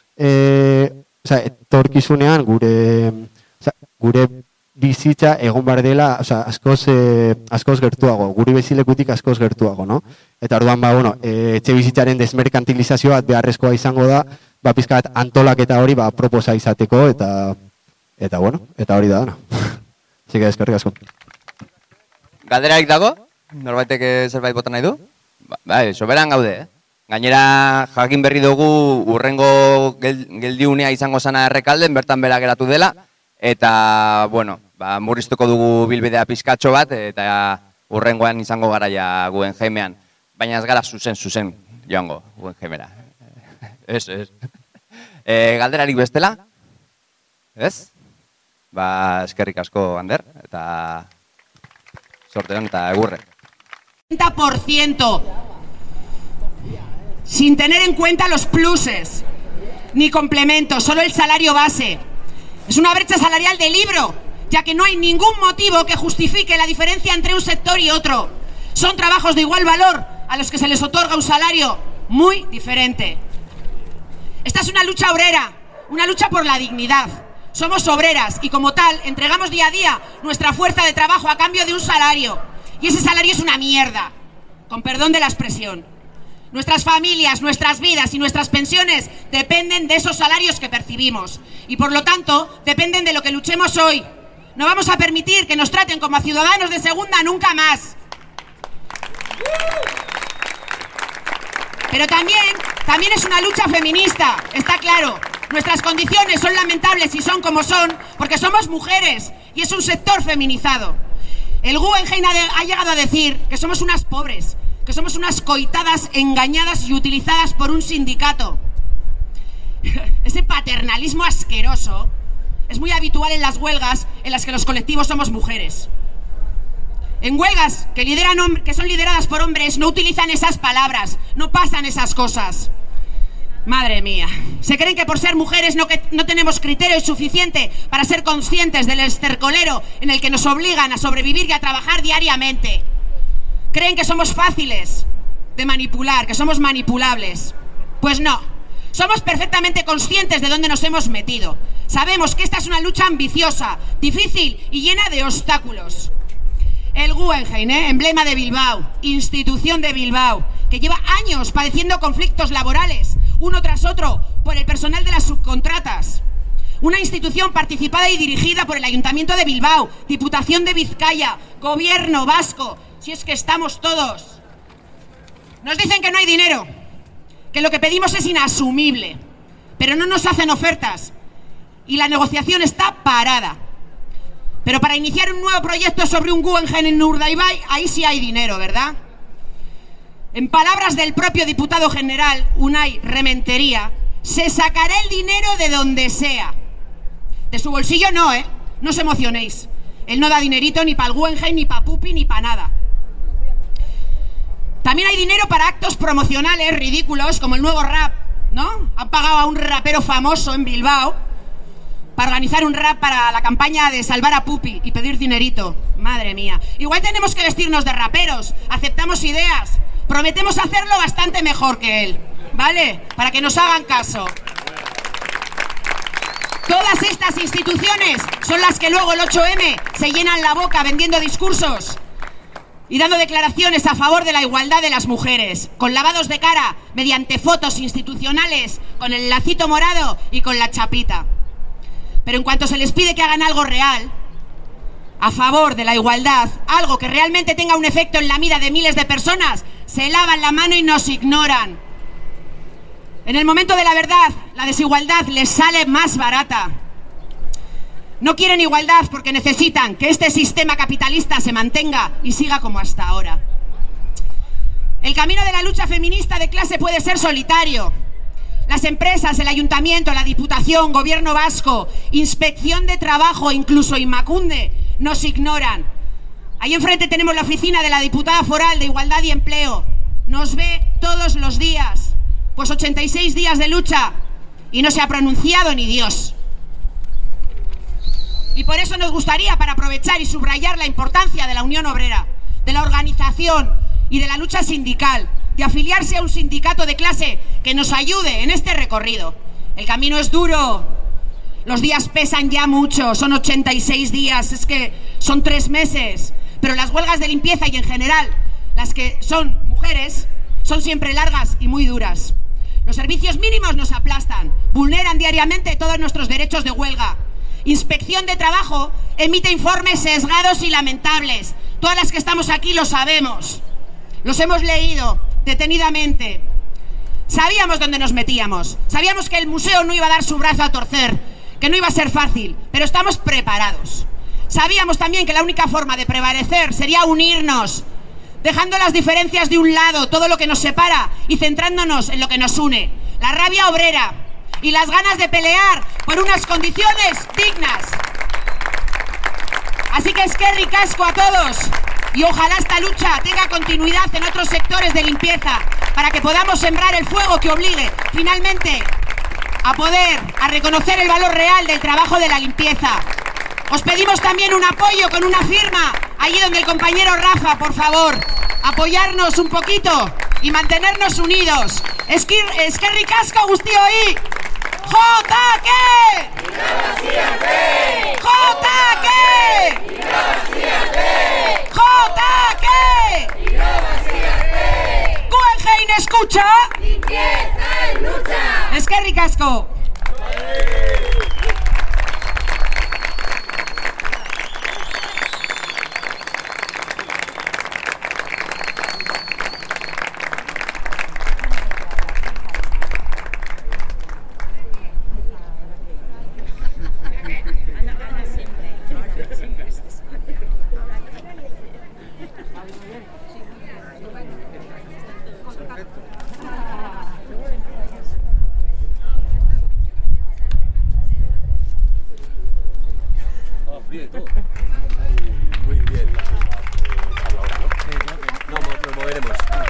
etorkizunean gure bizitza egon bar dela, askoz gertuago, guri bezilekutik askoz gertuago, no? Eta orduan, etxe bizitzaren desmerkantilizazioa beharrezkoa izango da, pizka bat antolaketa hori proposa izateko, eta hori da dana. Así que eskerrik asko. Galderarik dago? Norbaitek zerbait bota nahi du? Bai, soberan gaude, Gainera, jakin berri dugu urrengo geldiunea izango zana Errekalden, bertan bera geratu dela, eta, murriztuko dugu bilbidea pizkatxo bat, eta urrengoan izango garaia Guggenheimean. Baina ez gara zuzen joango Guggenheimera. Ez. Galderarik bestela? Ez? Eskerrik asko, Ander, eta sorteon eta egurre. 30%, sin tener en cuenta los pluses, ni complementos, solo el salario base. Es una brecha salarial de libro, ya que no hay ningún motivo que justifique la diferencia entre un sector y otro. Son trabajos de igual valor a los que se les otorga un salario muy diferente. Esta es una lucha obrera, una lucha por la dignidad. Somos obreras y como tal entregamos día a día nuestra fuerza de trabajo a cambio de un salario. Y ese salario es una mierda, con perdón de la expresión. Nuestras familias, nuestras vidas y nuestras pensiones dependen de esos salarios que percibimos. Y por lo tanto, dependen de lo que luchemos hoy. No vamos a permitir que nos traten como a ciudadanos de segunda nunca más. Pero también es una lucha feminista, está claro. Nuestras condiciones son lamentables y son como son porque somos mujeres y es un sector feminizado. El Guggenheim ha llegado a decir que somos unas pobres, que somos unas coitadas engañadas y utilizadas por un sindicato. Ese paternalismo asqueroso es muy habitual en las huelgas en las que los colectivos somos mujeres. En huelgas que son lideradas por hombres no utilizan esas palabras, no pasan esas cosas. Madre mía, se creen que por ser mujeres no tenemos criterio suficiente para ser conscientes del estercolero en el que nos obligan a sobrevivir y a trabajar diariamente. Creen que somos fáciles de manipular, que somos manipulables. Pues no, somos perfectamente conscientes de dónde nos hemos metido. Sabemos que esta es una lucha ambiciosa, difícil y llena de obstáculos. El Guggenheim, emblema de Bilbao, institución de Bilbao, que lleva años padeciendo conflictos laborales, uno tras otro, por el personal de las subcontratas. Una institución participada y dirigida por el Ayuntamiento de Bilbao, Diputación de Vizcaya, Gobierno vasco, si es que estamos todos. Nos dicen que no hay dinero, que lo que pedimos es inasumible, pero no nos hacen ofertas. y la negociación está parada. Pero para iniciar un nuevo proyecto sobre un Guggenheim en Urdaibai, ahí sí hay dinero, ¿verdad? En palabras del propio diputado general, Unai Rementería, se sacará el dinero de donde sea. De su bolsillo no, ¿eh? No os emocionéis. Él no da dinerito ni para el Guggenheim, ni para Pupi, ni para nada. También hay dinero para actos promocionales ridículos, como el nuevo rap, ¿no? Han pagado a un rapero famoso en Bilbao para organizar un rap para la campaña de salvar a Pupi y pedir dinerito. Madre mía. Igual tenemos que vestirnos de raperos, aceptamos ideas, prometemos hacerlo bastante mejor que él, ¿vale? Para que nos hagan caso. Todas estas instituciones son las que luego el 8M se llenan la boca vendiendo discursos y dando declaraciones a favor de la igualdad de las mujeres, con lavados de cara mediante fotos institucionales, con el lacito morado y con la chapita. Pero en cuanto se les pide que hagan algo real, a favor de la igualdad, algo que realmente tenga un efecto en la vida de miles de personas, se lavan la mano y nos ignoran. En el momento de la verdad, la desigualdad les sale más barata. No quieren igualdad porque necesitan que este sistema capitalista se mantenga y siga como hasta ahora. El camino de la lucha feminista de clase puede ser solitario. Las empresas, el ayuntamiento, la diputación, gobierno vasco, inspección de trabajo, incluso Inmacunde, nos ignoran. Ahí enfrente tenemos la oficina de la diputada foral de Igualdad y Empleo. Nos ve todos los días. Pues 86 días de lucha y no se ha pronunciado ni Dios. Y por eso nos gustaría, para aprovechar y subrayar la importancia de la Unión Obrera, de la organización y de la lucha sindical, de afiliarse a un sindicato de clase que nos ayude en este recorrido. El camino es duro, los días pesan ya mucho, son 86 días, es que son 3 meses, pero las huelgas de limpieza y en general las que son mujeres son siempre largas y muy duras. Los servicios mínimos nos aplastan, vulneran diariamente todos nuestros derechos de huelga. Inspección de Trabajo emite informes sesgados y lamentables. Todas las que estamos aquí lo sabemos. Los hemos leído detenidamente. Sabíamos dónde nos metíamos. Sabíamos que el museo no iba a dar su brazo a torcer, que no iba a ser fácil, pero estamos preparados. Sabíamos también que la única forma de prevalecer sería unirnos, dejando las diferencias de un lado, todo lo que nos separa, y centrándonos en lo que nos une, la rabia obrera y las ganas de pelear por unas condiciones dignas. Así que eskerrik asko a todos, y ojalá esta lucha tenga continuidad en otros sectores de limpieza, para que podamos sembrar el fuego que obligue, finalmente, a reconocer el valor real del trabajo de la limpieza. Os pedimos también un apoyo con una firma, allí donde el compañero Rafa, por favor, apoyarnos un poquito y mantenernos unidos. Eskerrik asko guztioi! JK! JK! JK! Guggenheim escucha. Limpieza en lucha. Eskerrik asko. Muy bien. No, nos moveremos.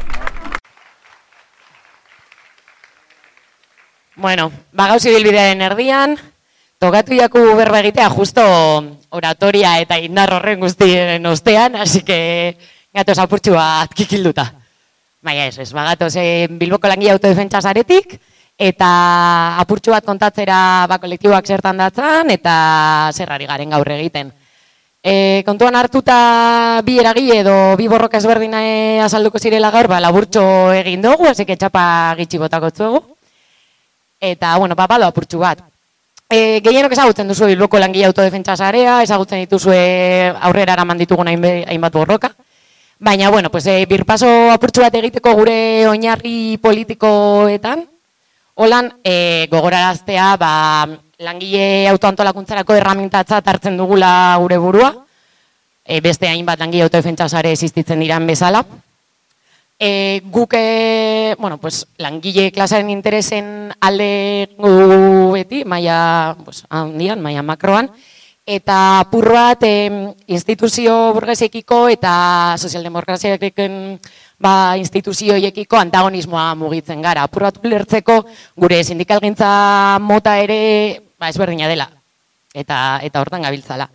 Bueno, bagauzi bilbidearen erdian, tokatu jaku berba egitea justo oratoria eta indar horren guztien ostean, así que gatoz apurtxu bat kikilduta. Baina ez, bagatoz Bilboko Langile Autodefentsa Saretik, eta apurtxu bat kontatzera kolektiboak zertan datzan, eta zerrari garen gaur egiten. Kontuan hartuta bi eragile edo bi borroka ezberdina azalduko zirela gaur, laburtxo egin dugu, así que txapa gitxi botako zuegu. Eta, bueno, papalo apurtxu bat. Gehienok ezagutzen duzu Bilboko Langile Autodefentsa Sarea, ezagutzen dituzue aurrera eraman ditugun hainbat borroka. Baina, bueno, pues, birpaso apurtxu bat egiteko gure oinarri politikoetan, holan gogoraraztea langile autoantolakuntzarako erramintatzat hartzen dugula gure burua, beste hainbat langile autodefentsa sare existitzen diran bezala. Guk, bueno, pues, langile klasearen interesen alde gu beti, maila handian, maila makroan, eta apur bat instituzio burgesekiko eta sozialdemokraziarekin instituzioiekiko antagonismoa mugitzen gara. Apur bat ulertzeko gure sindikalgintza mota ere ezberdina dela, eta hortan gabiltzala.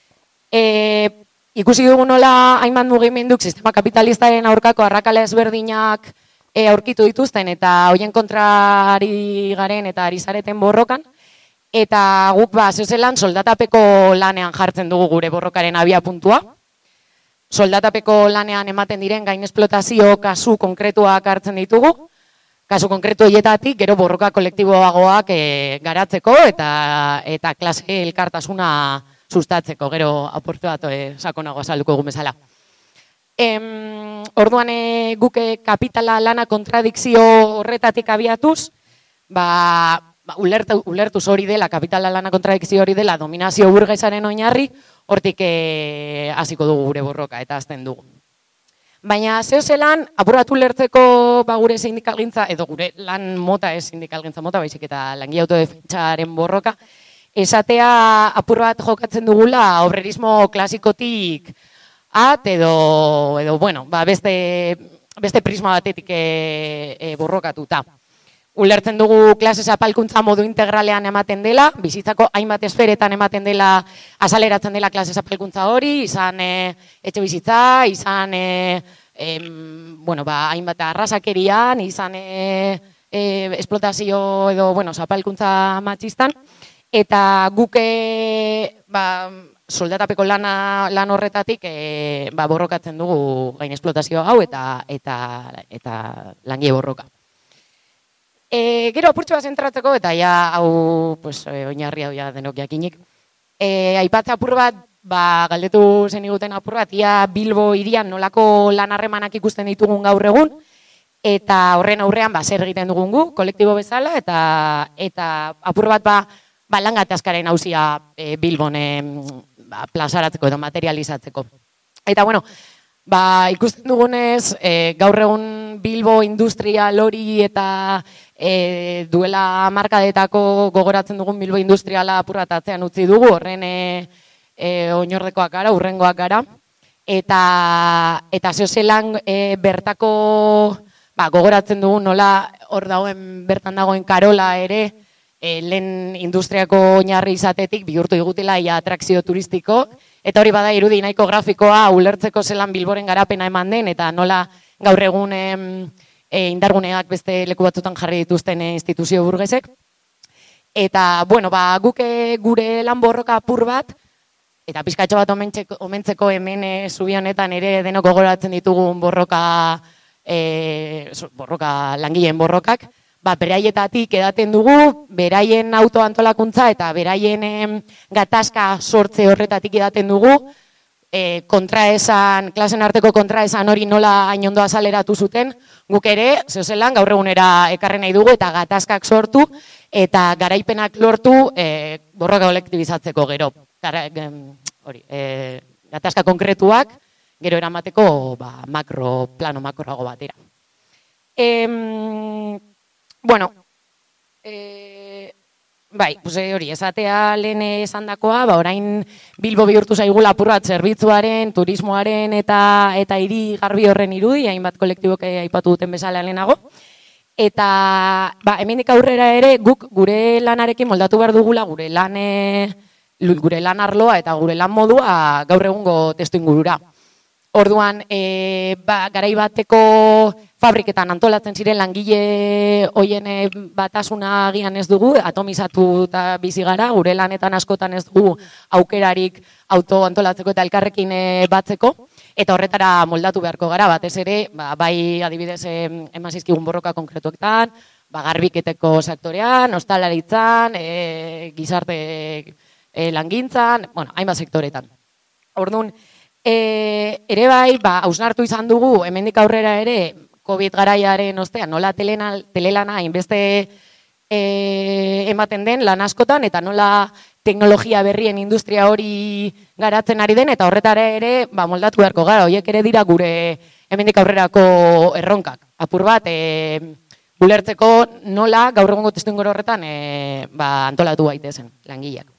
Ikusi dugu nola hainbat mugimenduk sistema kapitalistaren aurkako arrakala ezberdinak aurkitu dituzten eta hoien kontrari garen eta ari zareten borrokan, eta guk zezelan soldatapeko lanean jartzen dugu gure borrokaren abia puntua. Soldatapeko lanean ematen diren gain esplotazio kasu konkretuak hartzen ditugu, kasu konkretu horietatik gero borroka kolektiboagoak garatzeko eta klase elkartasuna sustatzeko, gero aportu bat sakonago azalduko egun bezala. Orduan guke kapitala lana kontradikzio horretatik abiatuz, ulertuz hori dela, kapitala lana kontradikzio hori dela, dominazio burgesaren oinarri, hortik hasiko dugu gure borroka eta azten dugu. Baina zelan, apuratu lertzeko gure sindikalgintza, edo gure lan mota ez sindikalgintza mota, baizik eta langile autodefentsaren borroka, esatea apur bat jokatzen dugula obrerismo klasikotik edo bueno, beste prisma batetik borrokatuta. Ulertzen dugu klase zapalkuntza modu integralean ematen dela, bizitzako hainbat esferetan ematen dela, azaleratzen dela klase zapalkuntza hori, izan etxe bizitza, izan hainbat arrasakerian, izan esplotazio edo zapalkuntza matxistan, eta guke soldatapeko lan horretatik borrokatzen dugu gain esplotazio hau eta langile borroka. Gero apurtxo bat zentratzeko, eta ja hau oinarri hau denok jakinik. Aipatze apur bat, galdetu zen iguten apur bat, ia Bilbo hirian nolako lan harremanak ikusten ditugun gaur egun, eta horren aurrean zer egiten dugun gu, kolektibo bezala, eta apur bat lan gatazkaren hauzia Bilbon plazaratzeko edo materializatzeko. Eta bueno, ikusten dugunez, gaur egun Bilbo industrial hori eta duela markadetako gogoratzen dugun Bilbo industriala apurratatzean utzi dugu, horren oinordekoak gara, urrengoak gara, eta zelan bertako gogoratzen dugu nola hor dagoen bertan dagoen Karola ere, lehen industriako oinarri izatetik bihurtu digutela ia atrakzio turistiko, eta hori bada irudi nahiko grafikoa ulertzeko zelan Bilboren garapena eman den, eta nola gaur egun indarguneak beste leku batzutan jarri dituzten instituzio burgesek. Eta, bueno, guke gure lan borroka apur bat, eta pizkatxo bat omentzeko hemen zubi honetan ere denok gogoratzen ditugun borroka langileen borrokak, beraietatik edaten dugu, beraien autoantolakuntza eta beraien gatazka sortze horretatik edaten dugu, klasen arteko kontraesan hori nola hain ondo azaleratu zuten, guk ere, zezelan, gaur egunera ekarri nahi dugu eta gatazkak sortu eta garaipenak lortu borroka kolektibizatzeko gero. Gatazka konkretuak gero eramateko plano makroago batera. Bueno, hori, esatea lehen esandakoa, orain Bilbo bihurtu zaigula apur bat zerbitzuaren, turismoaren eta hiri garbi horren irudi, hainbat kolektibok aipatu duten bezala lehenago. Eta hemendik aurrera ere guk gure lanarekin moldatu behar dugula gure lan arloa eta gure lan modua gaur egungo testuingurura. Orduan, garai bateko fabriketan antolatzen ziren langile hoien batasuna agian ez dugu, atomizatu eta bizi gara, gure lanetan askotan ez dugu aukerarik auto antolatzeko eta elkarrekin batzeko, eta horretara moldatu beharko gara, batez ere, bai adibidez eman zizkigun borroka konkretuetan, garbiketeko sektorean, ostalaritzan, gizarte langintzan, hainbat sektoretan. Orduan, ere bai, hausnartu izan dugu, hemendik aurrera ere, COVID garaiaren ostean, nola telelana hainbeste ematen den lan askotan, eta nola teknologia berrien industria hori garatzen ari den, eta horretara ere moldatu beharko gara, horiek ere dira gure hemendik aurrerako erronkak. Apur bat, ulertzeko nola gaur egungo testuinguru horretan antolatu gaitezen langileak.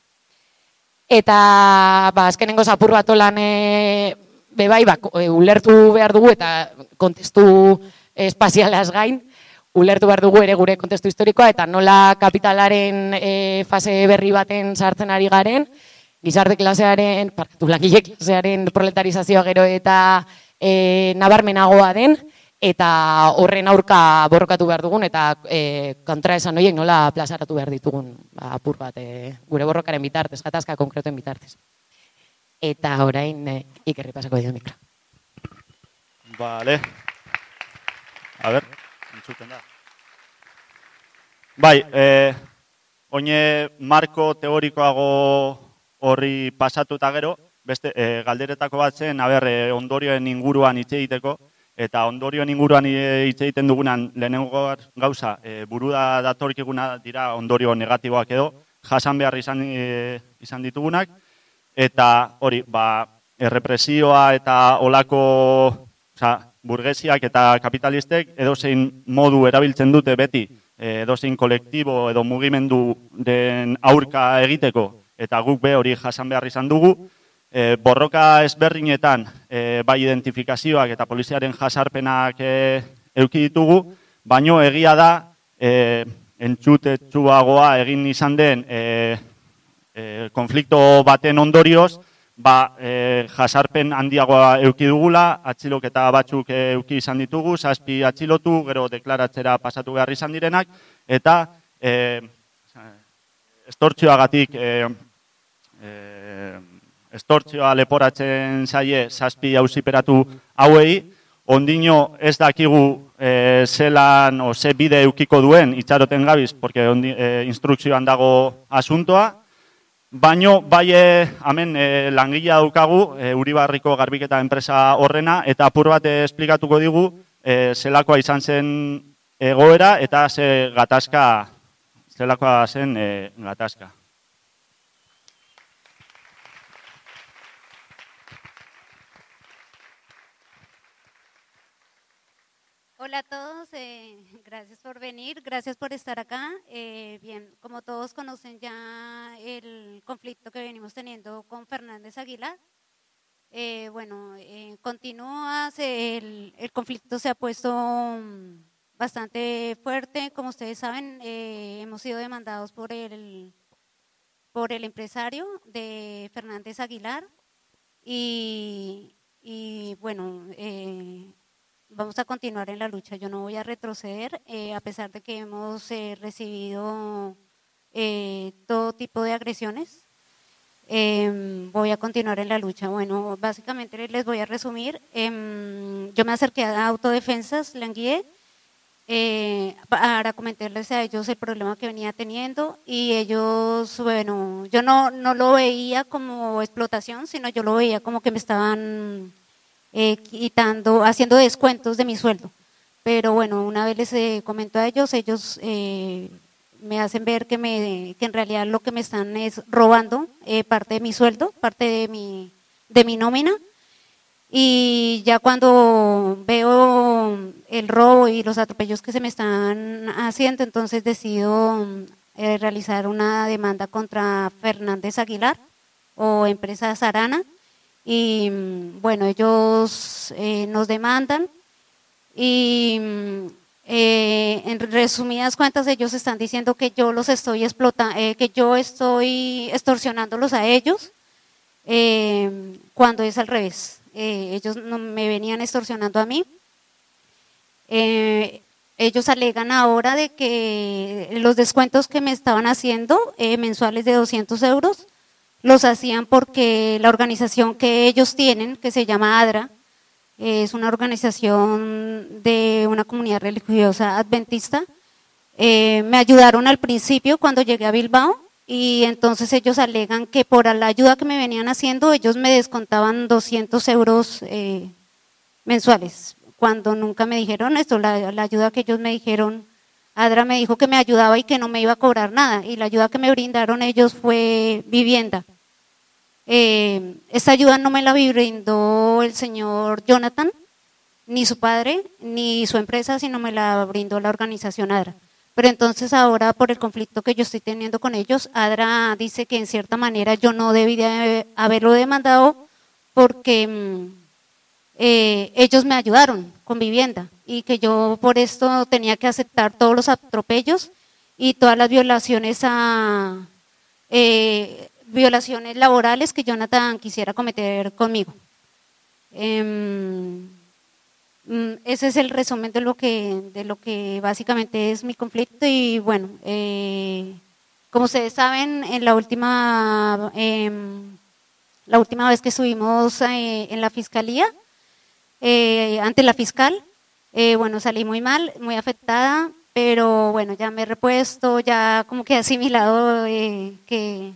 Eta azkenengo apur bat olan bebai, ulertu behar dugu eta kontestu espazialaz gain, ulertu behar dugu ere gure kontestu historikoa eta nola kapitalaren fase berri baten sartzen ari garen, gizarte klasearen, langile klasearen proletarizazioa gero eta nabarmenagoa den, eta horren aurka borrokatu behar dugun, eta kontraesan horiek nola plazaratu behar ditugun apur bat gure borrokaren bitartez, gatazka konkretuen bitartez. Eta orain Ikerri pasako dio mikro. Vale. A ver, entzuten da. Bai, oine marko teorikoago horri pasatuta gero, beste galderetako bat zen, ondorioen inguruan hitz egiteko, eta ondorioen inguruan hitz egiten dugunan lehenengo gauza burua datorkiguna dira ondorio negatiboak edo, jasan behar izan ditugunak, eta hori, errepresioa eta olako burgesiak eta kapitalistek edozein modu erabiltzen dute beti, edozein kolektibo edo mugimendu den aurka egiteko, eta guk hori jasan behar izan dugu, borroka ezberdinetan bai identifikazioak eta poliziaren jasarpenak eduki ditugu, baino egia da entzutetsuagoa egin izan den konflikto baten ondorioz, jasarpen handiagoa eduki dugula, atxiloketa batzuk eduki izan ditugu, 7 atxilotu, gero deklaratzera pasatu behar izan direnak, eta estortzioagatik estortzioa leporatzen zaie 7 auziperatu hauei, ondino ez dakigu zelan o ze bide eukiko duen itxaroten gabiz, porque instrukzioan dago asuntoa, baino bai hemen langilea daukagu, Uribarriko garbiketa enpresa horrena, eta apur bat esplikatuko digu zelakoa izan zen egoera eta zelakoa zen gatazka. Hola a todos, gracias por venir, gracias por estar acá. Bien, como todos conocen ya el conflicto que venimos teniendo con Fernández Aguilar, continúa, el conflicto se ha puesto bastante fuerte. Como ustedes saben, hemos sido demandados por el empresario de Fernández Aguilar y vamos a continuar en la lucha. Yo no voy a retroceder, a pesar de que hemos recibido todo tipo de agresiones. Voy a continuar en la lucha. Bueno, básicamente les voy a resumir. Yo me acerqué a Autodefensas, Languié, para comentarles a ellos el problema que venía teniendo, y ellos, yo no lo veía como explotación, sino yo lo veía como que me estaban haciendo descuentos de mi sueldo. Pero bueno, una vez les comento a ellos me hacen ver que en realidad lo que me están es robando parte de mi sueldo, parte de mi nómina. Y ya cuando veo el robo y los atropellos que se me están haciendo, entonces decido realizar una demanda contra Fernández Aguilar o empresa Sarana. Y bueno, ellos nos demandan y en resumidas cuentas ellos están diciendo que yo los estoy explotando, que yo estoy extorsionándolos a ellos, cuando es al revés. Ellos no me venían extorsionando a mí. Ellos alegan ahora de que los descuentos que me estaban haciendo mensuales de 200 euros los hacían porque la organización que ellos tienen, que se llama ADRA, es una organización de una comunidad religiosa adventista, me ayudaron al principio cuando llegué a Bilbao, y entonces ellos alegan que por la ayuda que me venían haciendo, ellos me descontaban 200 euros mensuales, cuando nunca me dijeron esto. La ayuda que ellos me dijeron Adra me dijo que me ayudaba y que no me iba a cobrar nada, y la ayuda que me brindaron ellos fue vivienda. Esta ayuda no me la brindó el señor Jonathan, ni su padre, ni su empresa, sino me la brindó la organización Adra. Pero entonces ahora, por el conflicto que yo estoy teniendo con ellos, Adra dice que en cierta manera yo no debí de haberlo demandado porque ellos me ayudaron con vivienda y que yo por esto tenía que aceptar todos los atropellos y todas las violaciones violaciones laborales que Jonathan quisiera cometer conmigo. Ese es el resumen de lo que básicamente es mi conflicto y bueno, como ustedes saben, en la última vez que estuvimos en la fiscalía, ante la fiscal, bueno, salí muy mal, muy afectada, pero bueno, ya me he repuesto, ya como que he asimilado que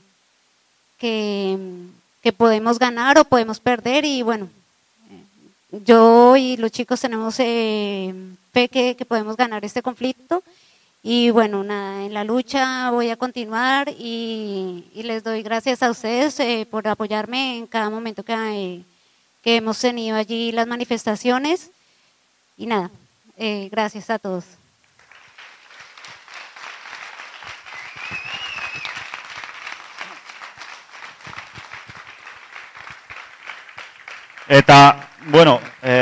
podemos ganar o podemos perder y bueno, yo y los chicos tenemos fe que podemos ganar este conflicto y bueno, nada, en la lucha voy a continuar y les doy gracias a ustedes por apoyarme en cada momento que hemos tenido allí las manifestaciones y nada, gracias a todos. Eta, bueno,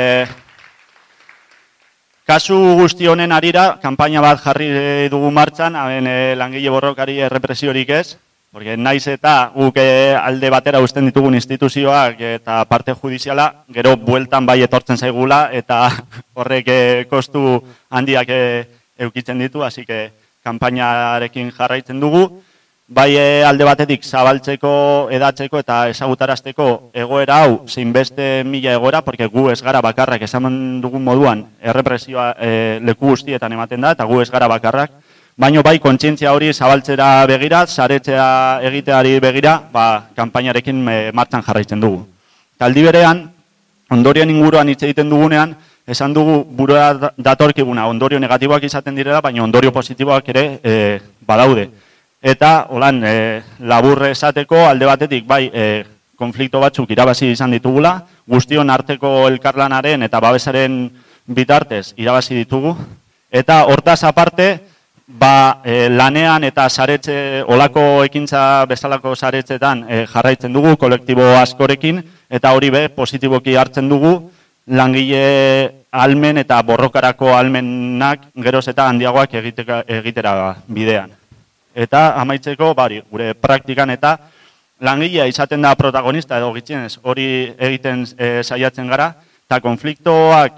kasu guzti honen arira, kanpaina bat jarri dugu martxan, langile borrokari errepresiorik ez, porque naiz eta guk alde batera uzten ditugun instituzioak eta parte judiziala, gero bueltan bai etortzen zaigula, eta horrek kostu handiak eukitzen ditu, así que kanpainarekin jarraitzen dugu. Bai alde batetik zabaltzeko, edatzeko eta ezagutarazteko egoera hau zein beste mila egoera, porque gu ez gara bakarrak esan dugun moduan errepresioa leku guztietan ematen da, eta gu ez gara bakarrak, baino bai kontzientzia hori zabaltzera begira, saretzea egiteari begira, kanpainarekin martxan jarraitzen dugu. Eta aldi berean, ondorioen inguruan hitz egiten dugunean, esan dugu burua datorkiguna ondorio negatiboak izaten direla, baina ondorio positiboak ere badaude. Eta, holan, laburre esateko, alde batetik, bai, konflikto batzuk irabazi izan ditugula, guztion arteko elkarlanaren eta babesaren bitartez irabazi ditugu, eta hortaz aparte, lanean eta saretze, olako ekintza bezalako saretzetan jarraitzen dugu, kolektibo askorekin, eta hori positiboki hartzen dugu, langile almen eta borrokarako almenak geroz eta handiagoak egitera bidean. Eta amaitzeko, gure praktikan eta langilea izaten da protagonista edo gitxienez hori egiten saiatzen gara, eta konfliktoak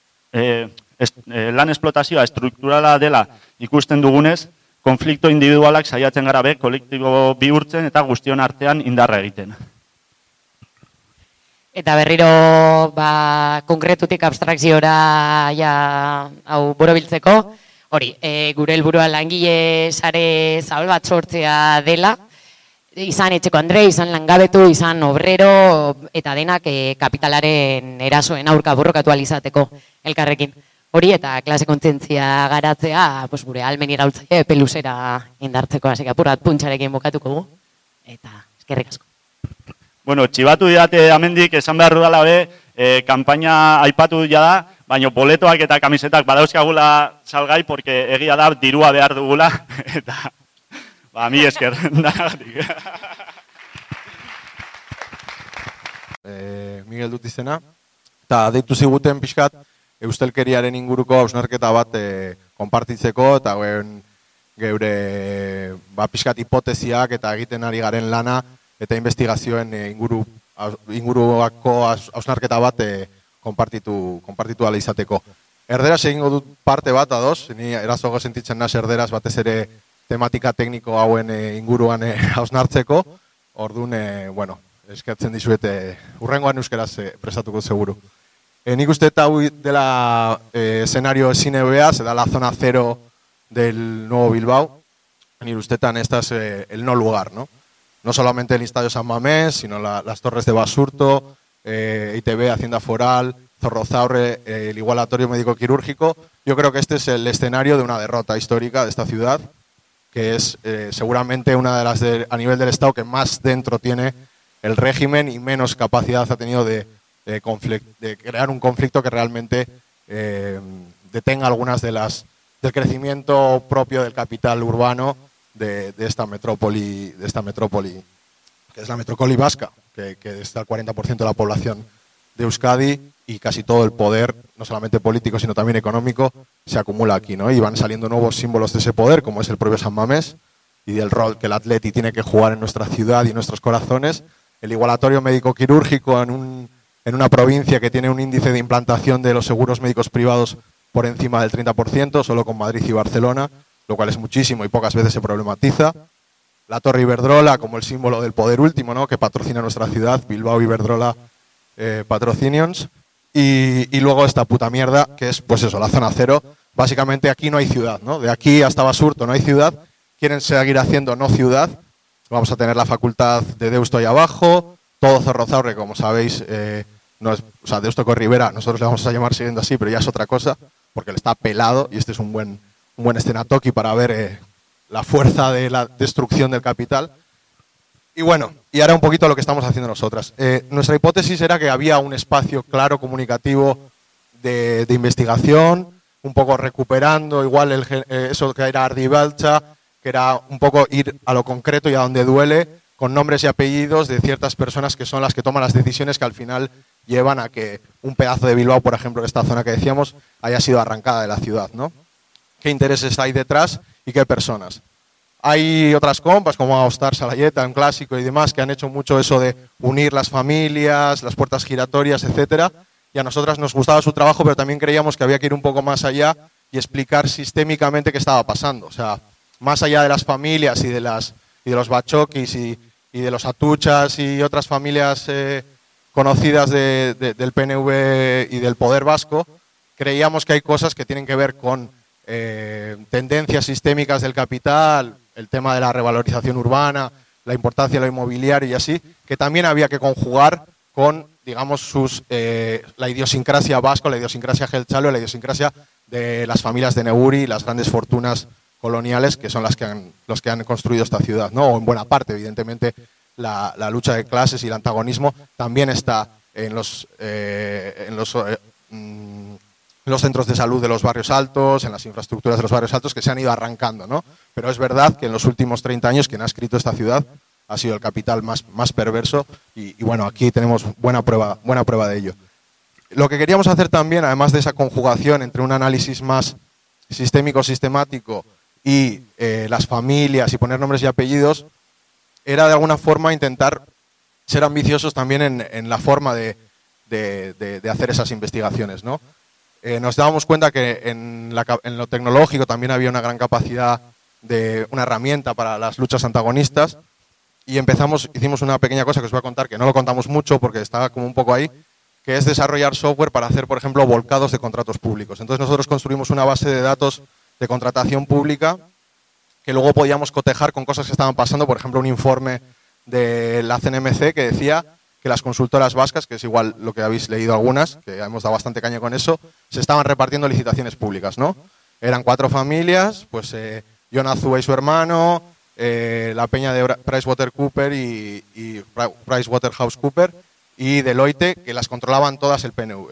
lan esplotazioa estrukturala dela ikusten dugunez, konflikto individualak saiatzen gara kolektibo bihurtzen eta guztion artean indarra egiten. Eta berriro, konkretutik abstrakziora hau borobiltzeko, hori, gure helburua langile sare zabal bat sortzea dela, izan etxeko andre, izan langabetu, izan obrero, eta denak kapitalaren erasoen aurka borrokatu alizateko elkarrekin. Hori eta klase kontzientzia garatzea, gure almen iraultzaile peluzera indartzeko, hasi apurat puntxarekin bokatuko gu, eta eskerrik asko. Bueno, txibatu didate amendik, esan behar dudala kanpaina aipatu da, baina boletoak eta kamisetak badauzkagula salgai, porque egia da dirua behar dugula, eta mi esker. Miguel dut izena, eta deitu ziguten pixkat, eustelkeriaren inguruko hausnarketa bat konpartitzeko, eta geure pixkat hipoteziak eta egiten ari garen lana, eta investigazioen inguruako hausnarketa bat konpartitu ala izateko. Erderaz egingo dut parte bat adoz, ni erazogo sentitzen naz erderaz batez ere tematika tekniko hauen inguruan hausnartzeko, orduan, eskatzen dizuete, urrengoan euskeraz prestatuko seguru. Nik uste eta hau dela escenario ezin ebeaz, da la zona cero del Nuevo Bilbao, ni ustetan esta es el no lugar, ¿no? No solamente el Estadio San Mamés, sino las torres de Basurto, ITV, Hacienda Foral, Zorrozaurre, el igualatorio médico-quirúrgico, yo creo que este es el escenario de una derrota histórica de esta ciudad, que es seguramente una de las a nivel del Estado que más dentro tiene el régimen y menos capacidad ha tenido de crear un conflicto que realmente detenga algunas del crecimiento propio del capital urbano de esta metrópoli, que es la metrópoli vasca, que está el 40% de la población de Euskadi y casi todo el poder, no solamente político, sino también económico, se acumula aquí, ¿no? Y van saliendo nuevos símbolos de ese poder, como es el propio San Mamés, y del rol que el Atleti tiene que jugar en nuestra ciudad y en nuestros corazones. El igualatorio médico-quirúrgico en una provincia que tiene un índice de implantación de los seguros médicos privados por encima del 30%, solo con Madrid y Barcelona, lo cual es muchísimo y pocas veces se problematiza. La Torre Iberdrola como el símbolo del poder último, ¿no? Que patrocina nuestra ciudad, Bilbao Iberdrola Patrocinions. Y luego esta puta mierda, que es, pues eso, la zona cero. Básicamente aquí no hay ciudad, ¿no? De aquí hasta Basurto no hay ciudad. Quieren seguir haciendo no ciudad. Vamos a tener la facultad de Deusto ahí abajo, todo Zorrozaurre, como sabéis, no es, o sea, Deusto con Rivera, nosotros le vamos a llamar siguiendo así, pero ya es otra cosa, porque le está pelado y este es un buen escenatoki para ver la fuerza de la destrucción del capital. Y bueno, y ahora un poquito lo que estamos haciendo nosotras. Nuestra hipótesis era que había un espacio claro comunicativo de investigación, un poco recuperando igual eso que era Ardibalcha, que era un poco ir a lo concreto y a donde duele, con nombres y apellidos de ciertas personas que son las que toman las decisiones que al final llevan a que un pedazo de Bilbao, por ejemplo, esta zona que decíamos, haya sido arrancada de la ciudad, ¿no? ¿Qué intereses hay detrás y qué personas? Hay otras compas como Austar Salayeta, un clásico y demás, que han hecho mucho eso de unir las familias, las puertas giratorias, etcétera. Y a nosotras nos gustaba su trabajo, pero también creíamos que había que ir un poco más allá y explicar sistémicamente qué estaba pasando. O sea, más allá de las familias y de los bachokis y de los atuchas y otras familias conocidas del PNV y del poder vasco, creíamos que hay cosas que tienen que ver con tendencias sistémicas del capital, el tema de la revalorización urbana, la importancia de lo inmobiliario y así, que también había que conjugar con, digamos, la idiosincrasia vasca, la idiosincrasia gelchalo, la idiosincrasia de las familias de Neguri, las grandes fortunas coloniales, que son los que han construido esta ciudad, ¿no? O en buena parte, evidentemente, la lucha de clases y el antagonismo también está en los centros de salud de los barrios altos, en las infraestructuras de los barrios altos que se han ido arrancando, ¿no? Pero es verdad que en los últimos 30 años quien ha escrito esta ciudad ha sido el capital más perverso y bueno, aquí tenemos buena prueba de ello. Lo que queríamos hacer también, además de esa conjugación entre un análisis más sistémico, sistemático y las familias y poner nombres y apellidos, era de alguna forma intentar ser ambiciosos también en la forma de hacer esas investigaciones, ¿no? Nos dábamos cuenta que en lo tecnológico también había una gran capacidad de una herramienta para las luchas antagonistas y hicimos una pequeña cosa que os voy a contar, que no lo contamos mucho porque estaba como un poco ahí, que es desarrollar software para hacer, por ejemplo, volcados de contratos públicos. Entonces nosotros construimos una base de datos de contratación pública que luego podíamos cotejar con cosas que estaban pasando, por ejemplo, un informe de la CNMC que decía que las consultoras vascas, que es igual lo que habéis leído algunas, que hemos dado bastante caña con eso, se estaban repartiendo licitaciones públicas, ¿no? Eran 4 familias, pues Jon Azúa y su hermano, la peña de PricewaterhouseCoopers y PricewaterhouseCoopers y Deloitte, que las controlaban todas el PNV.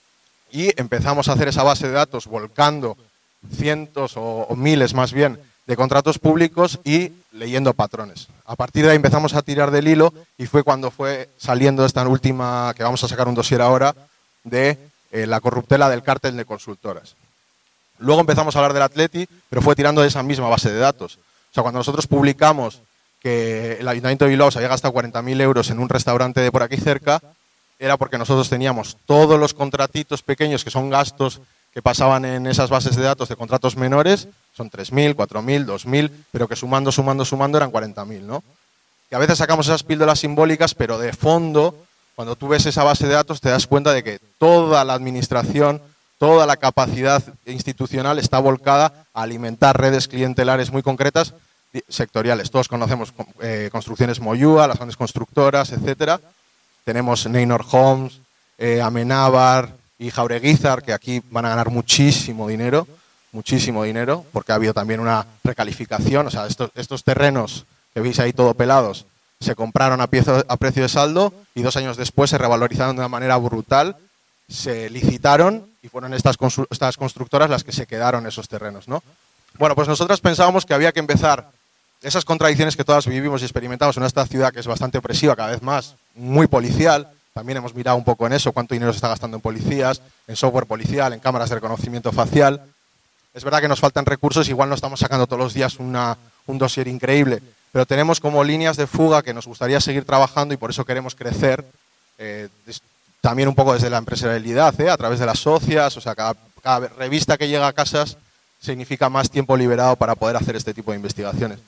Y empezamos a hacer esa base de datos volcando cientos o miles más bien de contratos públicos y leyendo patrones. A partir de ahí empezamos a tirar del hilo y fue cuando fue saliendo esta última, que vamos a sacar un dossier ahora, de la corruptela del cártel de consultoras. Luego empezamos a hablar del Atleti, pero fue tirando de esa misma base de datos. O sea, cuando nosotros publicamos que el Ayuntamiento de Bilbao se había gastado 40.000 euros en un restaurante de por aquí cerca, era porque nosotros teníamos todos los contratitos pequeños, que son gastos que pasaban en esas bases de datos de contratos menores, son 3.000, 4.000, 2.000, pero que sumando eran 40.000, ¿no? Y a veces sacamos esas píldoras simbólicas, pero de fondo, cuando tú ves esa base de datos, te das cuenta de que toda la administración, toda la capacidad institucional está volcada a alimentar redes clientelares muy concretas, sectoriales. Todos conocemos Construcciones Moyúa, las grandes constructoras, etcétera. Tenemos Neynor Homes, Amenábar, y Jaureguizar, que aquí van a ganar muchísimo dinero, porque ha habido también una recalificación. O sea, estos terrenos que veis ahí todo pelados se compraron a precio de saldo y 2 años después se revalorizaron de una manera brutal, se licitaron y fueron estas constructoras las que se quedaron esos terrenos, ¿no? Bueno, pues nosotros pensábamos que había que empezar esas contradicciones que todas vivimos y experimentamos en esta ciudad que es bastante opresiva, cada vez más, muy policial. También hemos mirado un poco en eso, cuánto dinero se está gastando en policías, en software policial, en cámaras de reconocimiento facial. Es verdad que nos faltan recursos, igual no estamos sacando todos los días un dossier increíble, pero tenemos como líneas de fuga que nos gustaría seguir trabajando y por eso queremos crecer, también un poco desde la empresarialidad, a través de las socias. O sea, cada revista que llega a casas significa más tiempo liberado para poder hacer este tipo de investigaciones.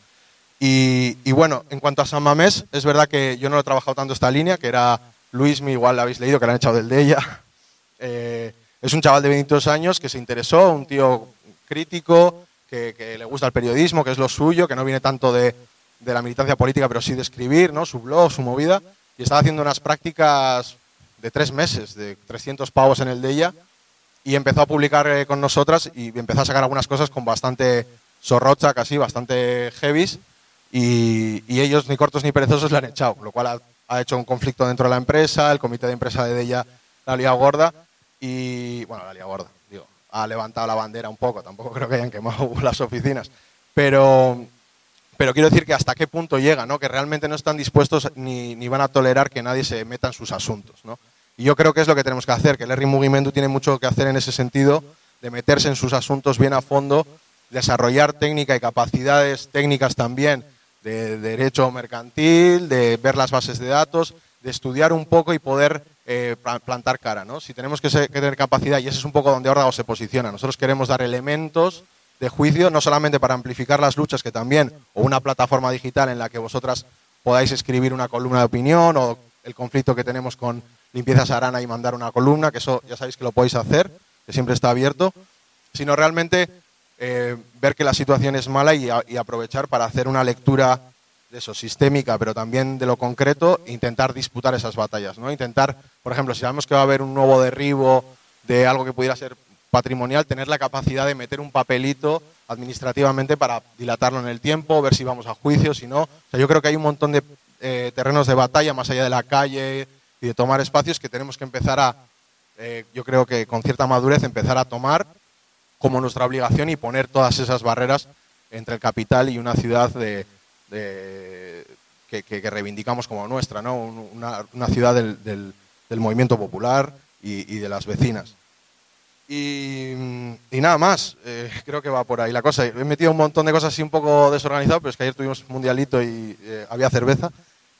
Y bueno, en cuanto a San Mamés, es verdad que yo no lo he trabajado tanto esta línea, que era Luismi, igual la habéis leído, que lo han echado del Deia. Es un chaval de 22 años que se interesó, un tío crítico, que le gusta el periodismo, que es lo suyo, que no viene tanto de la militancia política, pero sí de escribir, ¿no? Su blog, su movida, y estaba haciendo unas prácticas de 3 meses, de 300 pavos en el Deia, y empezó a publicar con nosotras y empezó a sacar algunas cosas con bastante sorrocha, casi, bastante heavies, y ellos, ni cortos ni perezosos, le han echado, lo cual ha hecho un conflicto dentro de la empresa. El comité de empresa de Deia la ha liado gorda, y, bueno, la ha liado gorda, digo, ha levantado la bandera un poco, tampoco creo que hayan quemado las oficinas, pero quiero decir que hasta qué punto llega, ¿no? Que realmente no están dispuestos ni van a tolerar que nadie se meta en sus asuntos, ¿no? Y yo creo que es lo que tenemos que hacer, que el Herri Mugimendu tiene mucho que hacer en ese sentido, de meterse en sus asuntos bien a fondo, desarrollar técnica y capacidades técnicas también de derecho mercantil, de ver las bases de datos, de estudiar un poco y poder plantar cara, ¿no? Si tenemos que tener capacidad, y ese es un poco donde Órdago se posiciona, nosotros queremos dar elementos de juicio, no solamente para amplificar las luchas, que también, o una plataforma digital en la que vosotras podáis escribir una columna de opinión, o el conflicto que tenemos con Limpiezas Arana y mandar una columna, que eso ya sabéis que lo podéis hacer, que siempre está abierto, sino realmente ver que la situación es mala y aprovechar para hacer una lectura de eso, sistémica, pero también de lo concreto, e intentar disputar esas batallas, ¿no? Intentar, por ejemplo, si sabemos que va a haber un nuevo derribo de algo que pudiera ser patrimonial, tener la capacidad de meter un papelito administrativamente para dilatarlo en el tiempo, ver si vamos a juicio, si no. O sea, yo creo que hay un montón de terrenos de batalla más allá de la calle y de tomar espacios que tenemos que empezar yo creo que con cierta madurez, empezar a tomar como nuestra obligación y poner todas esas barreras entre el capital y una ciudad que reivindicamos como nuestra, ¿no? Una ciudad del movimiento popular y de las vecinas. Y nada más, creo que va por ahí la cosa. He metido un montón de cosas así un poco desorganizado, pero es que ayer tuvimos mundialito y había cerveza.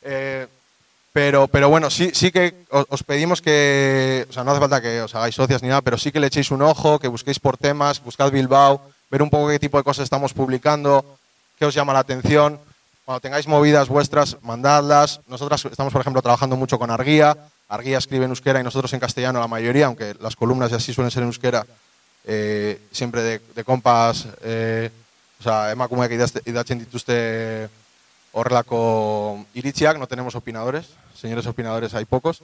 Pero bueno, sí que os pedimos que, o sea, no hace falta que os hagáis socias ni nada, pero sí que le echéis un ojo, que busquéis por temas, buscad Bilbao, ver un poco qué tipo de cosas estamos publicando, qué os llama la atención. Cuando tengáis movidas vuestras, mandadlas. Nosotras estamos, por ejemplo, trabajando mucho con Argia. Argia escribe en euskera y nosotros en castellano la mayoría, aunque las columnas ya sí suelen ser en euskera, siempre de compas, o sea, emakumeak idatzen dituzte horrelako iritziak, no tenemos opinadores, señores opinadores hay pocos,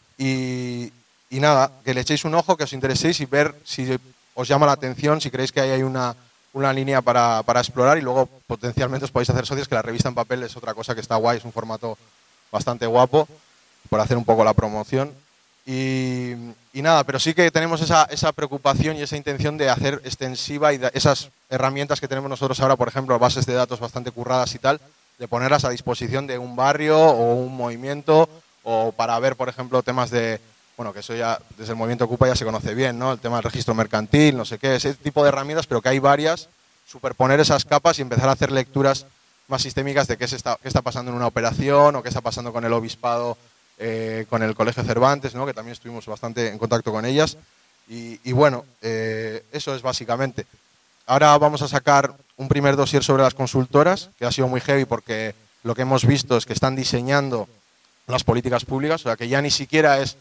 y nada, que le echéis un ojo, que os intereséis y ver si os llama la atención, si creéis que ahí hay una línea para explorar, y luego potencialmente os podéis hacer socios, que la revista en papel es otra cosa que está guay, es un formato bastante guapo, por hacer un poco la promoción. Y nada, pero sí que tenemos esa preocupación y esa intención de hacer extensiva y esas herramientas que tenemos nosotros ahora, por ejemplo, bases de datos bastante curradas y tal, de ponerlas a disposición de un barrio o un movimiento, o para ver, por ejemplo, temas de, bueno, que eso ya desde el movimiento Ocupa ya se conoce bien, ¿no? El tema del registro mercantil, no sé qué, ese tipo de herramientas, pero que hay varias, superponer esas capas y empezar a hacer lecturas más sistémicas de qué está pasando en una operación, o qué está pasando con el obispado, con el Colegio Cervantes, ¿no? Que también estuvimos bastante en contacto con ellas. Y bueno, eso es básicamente. Ahora vamos a sacar un primer dossier sobre las consultoras, que ha sido muy heavy porque lo que hemos visto es que están diseñando las políticas públicas, o sea que ya ni siquiera es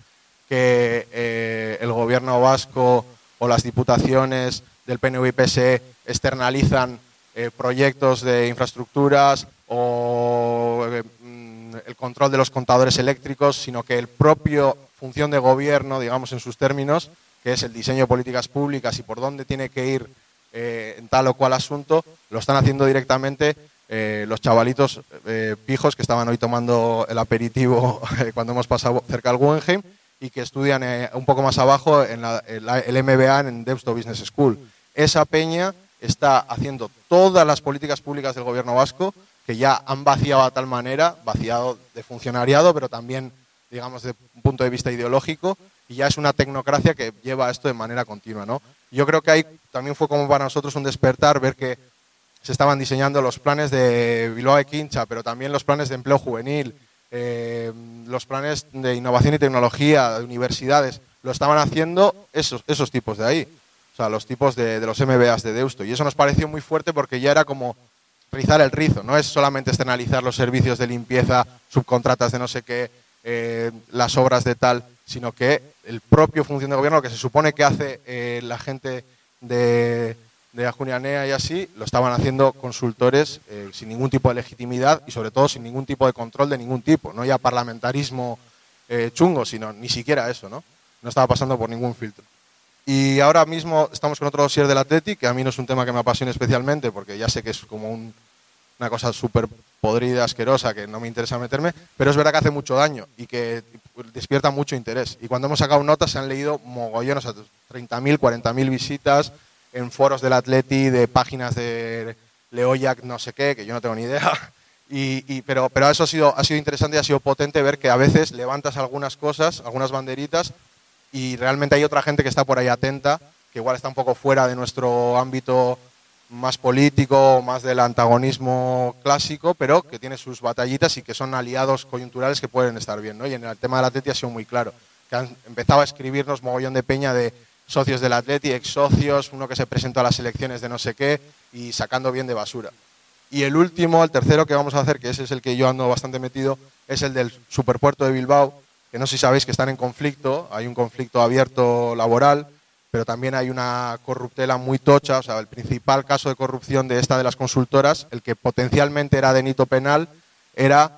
que el gobierno vasco o las diputaciones del PNV y PSE externalizan proyectos de infraestructuras o el control de los contadores eléctricos, sino que el propio función de gobierno, digamos en sus términos, que es el diseño de políticas públicas y por dónde tiene que ir en tal o cual asunto, lo están haciendo directamente los chavalitos pijos que estaban hoy tomando el aperitivo cuando hemos pasado cerca del Guggenheim y que estudian un poco más abajo en el MBA en Deusto Business School. Esa peña está haciendo todas las políticas públicas del gobierno vasco, que ya han vaciado a tal manera, vaciado de funcionariado, pero también, digamos, desde un punto de vista ideológico, y ya es una tecnocracia que lleva esto de manera continua, ¿no? Yo creo que ahí también fue como para nosotros un despertar ver que se estaban diseñando los planes de Bilbao de Quincha, pero también los planes de empleo juvenil, los planes de innovación y tecnología, de universidades, lo estaban haciendo esos tipos de ahí, o sea, los tipos de los MBAs de Deusto. Y eso nos pareció muy fuerte porque ya era como rizar el rizo, no es solamente externalizar los servicios de limpieza, subcontratas de no sé qué, las obras de tal, sino que el propio función de gobierno, lo que se supone que hace la gente de Ajunianea y así, lo estaban haciendo consultores sin ningún tipo de legitimidad y sobre todo sin ningún tipo de control de ningún tipo, no ya parlamentarismo chungo, sino ni siquiera eso, ¿no? No estaba pasando por ningún filtro. Y ahora mismo estamos con otro dossier del Athletic, que a mí no es un tema que me apasione especialmente, porque ya sé que es como una cosa súper podrida, asquerosa, que no me interesa meterme, pero es verdad que hace mucho daño y que despierta mucho interés. Y cuando hemos sacado notas se han leído mogollones, o sea, 30.000, 40.000 visitas en foros del Atleti, de páginas de Leoyak, no sé qué, que yo no tengo ni idea. Pero eso ha sido interesante y ha sido potente ver que a veces levantas algunas cosas, algunas banderitas, y realmente hay otra gente que está por ahí atenta, que igual está un poco fuera de nuestro ámbito más político, más del antagonismo clásico, pero que tiene sus batallitas y que son aliados coyunturales que pueden estar bien, ¿no? Y en el tema del Atleti ha sido muy claro, que han empezado a escribirnos mogollón de peña de socios del Atleti, ex socios, uno que se presentó a las elecciones de no sé qué y sacando bien de basura. Y el último, el tercero que vamos a hacer, que ese es el que yo ando bastante metido, es el del superpuerto de Bilbao, que no sé si sabéis que están en conflicto, hay un conflicto abierto laboral, pero también hay una corruptela muy tocha, o sea, el principal caso de corrupción de esta de las consultoras, el que potencialmente era delito penal, era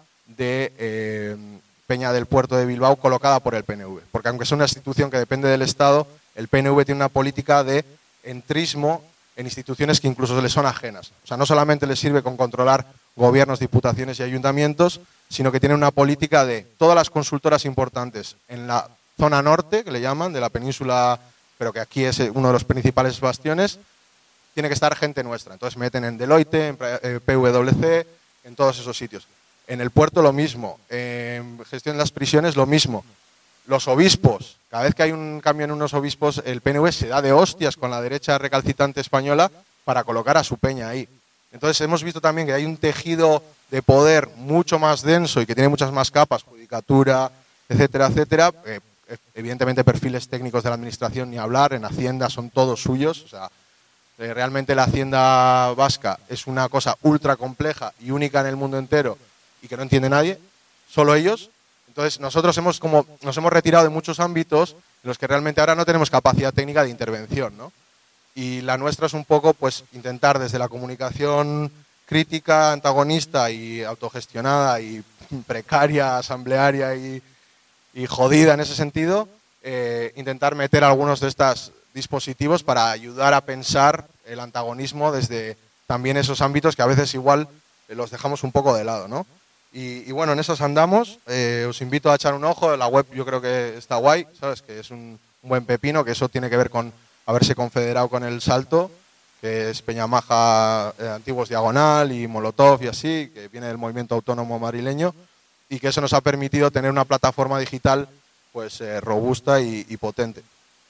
de Peña del Puerto de Bilbao colocada por el PNV. Porque aunque es una institución que depende del Estado, el PNV tiene una política de entrismo en instituciones que incluso les son ajenas. O sea, no solamente les sirve con controlar gobiernos, diputaciones y ayuntamientos, sino que tiene una política de todas las consultoras importantes en la zona norte, que le llaman, de la península, pero que aquí es uno de los principales bastiones, tiene que estar gente nuestra. Entonces meten en Deloitte, en PwC, en todos esos sitios. En el puerto lo mismo, en gestión de las prisiones lo mismo. Los obispos, cada vez que hay un cambio en unos obispos, el PNV se da de hostias con la derecha recalcitrante española para colocar a su peña ahí. Entonces hemos visto también que hay un tejido de poder mucho más denso y que tiene muchas más capas, judicatura, etcétera, etcétera. Evidentemente perfiles técnicos de la administración ni hablar, en Hacienda son todos suyos. O sea, realmente la Hacienda vasca es una cosa ultra compleja y única en el mundo entero y que no entiende nadie, solo ellos. Entonces nosotros nos hemos retirado de muchos ámbitos en los que realmente ahora no tenemos capacidad técnica de intervención, ¿no? Y la nuestra es un poco pues intentar desde la comunicación crítica, antagonista y autogestionada y precaria, asamblearia y jodida en ese sentido, intentar meter algunos de estos dispositivos para ayudar a pensar el antagonismo desde también esos ámbitos que a veces igual los dejamos un poco de lado, ¿no? Y bueno, en esos andamos, os invito a echar un ojo, la web yo creo que está guay, ¿sabes? Que es un buen pepino, que eso tiene que ver con haberse confederado con el Salto, que es Peñamaja, antiguos Diagonal y Molotov y así, que viene del movimiento autónomo madrileño, y que eso nos ha permitido tener una plataforma digital pues robusta y potente.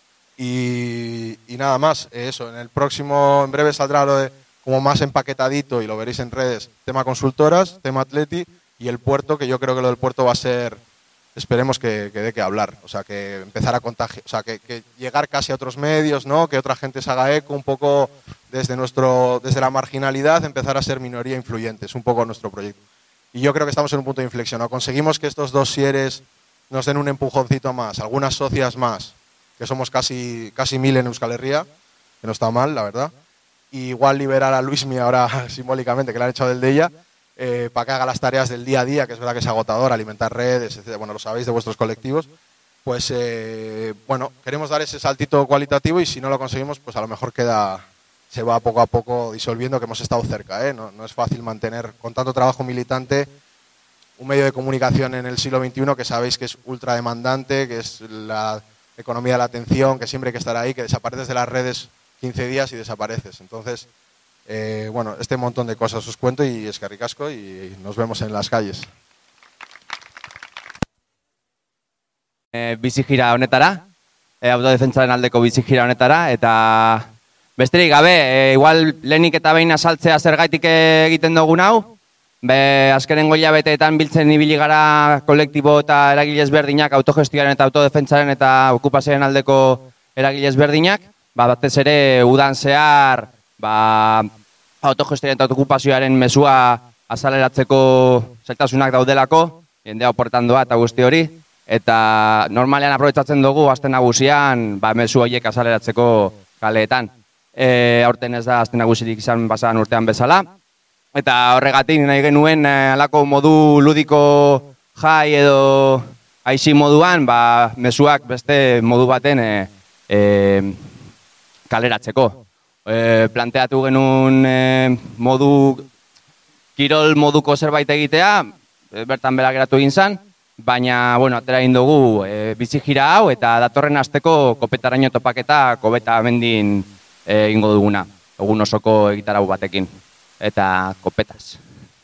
Y nada más, eso, en breve saldrá lo de como más empaquetadito y lo veréis en redes, tema consultoras, tema Atleti y el puerto, que yo creo que lo del puerto va a ser, esperemos que dé que hablar, o sea, que empezar a contagiar, o sea, que llegar casi a otros medios, ¿no? Que otra gente se haga eco un poco desde la marginalidad, empezar a ser minoría influyente, es un poco nuestro proyecto. Y yo creo que estamos en un punto de inflexión, o conseguimos que estos dosieres nos den un empujoncito más, algunas socias más, que somos casi 1000 en Euskal Herria, que no está mal, la verdad. Y igual liberar a Luismi ahora simbólicamente, que le han echado del de ella, para que haga las tareas del día a día, que es verdad que es agotador, alimentar redes, etc. Bueno, lo sabéis de vuestros colectivos. pues bueno, queremos dar ese saltito cualitativo y si no lo conseguimos, pues a lo mejor se va poco a poco disolviendo, que hemos estado cerca, ¿eh? No es fácil mantener con tanto trabajo militante un medio de comunicación en el siglo XXI que sabéis que es ultra demandante, que es la economía de la atención, que siempre hay que estar ahí, que desapareces de las redes 15 días y desapareces. Entonces, bueno, este montón de cosas os cuento y eskerrik asko y nos vemos en las calles. Bizi gira honetara, autodefentsaren aldeko bizi gira honetara, eta besterik gabe, igual lehenik eta behin azaltzea zergaitik egiten dugun hau, azkenengo hilabeteetan biltzen ibili gara kolektibo eta eragile ezberdinak autogestioaren eta autodefentsaren eta okupazioaren aldeko eragile ezberdinak, batez ere udan zehar autogestioaren eta okupazioaren mezua azaleratzeko zailtasunak daudelako, jendea oportan doa eta guzti hori, eta normalean aprobetsatzen dugu aste nagusian mezu horiek azaleratzeko kaleetan. Aurten ez da aste nagusirik izan pasadan urtean bezala. Eta horregatik nahi genuen halako modu ludiko jai edo aisi moduan, mezuak beste modu baten kaleratzeko. Planteatu genuen kirol moduko zerbait egitea, bertan bera geratu egin zen, baina, bueno, atera egin dugu bizi gira hau eta datorren asteko kopetaraino topaketa kobeta mendin egingo duguna, egun osoko egitarau batekin. Eta kopetaz.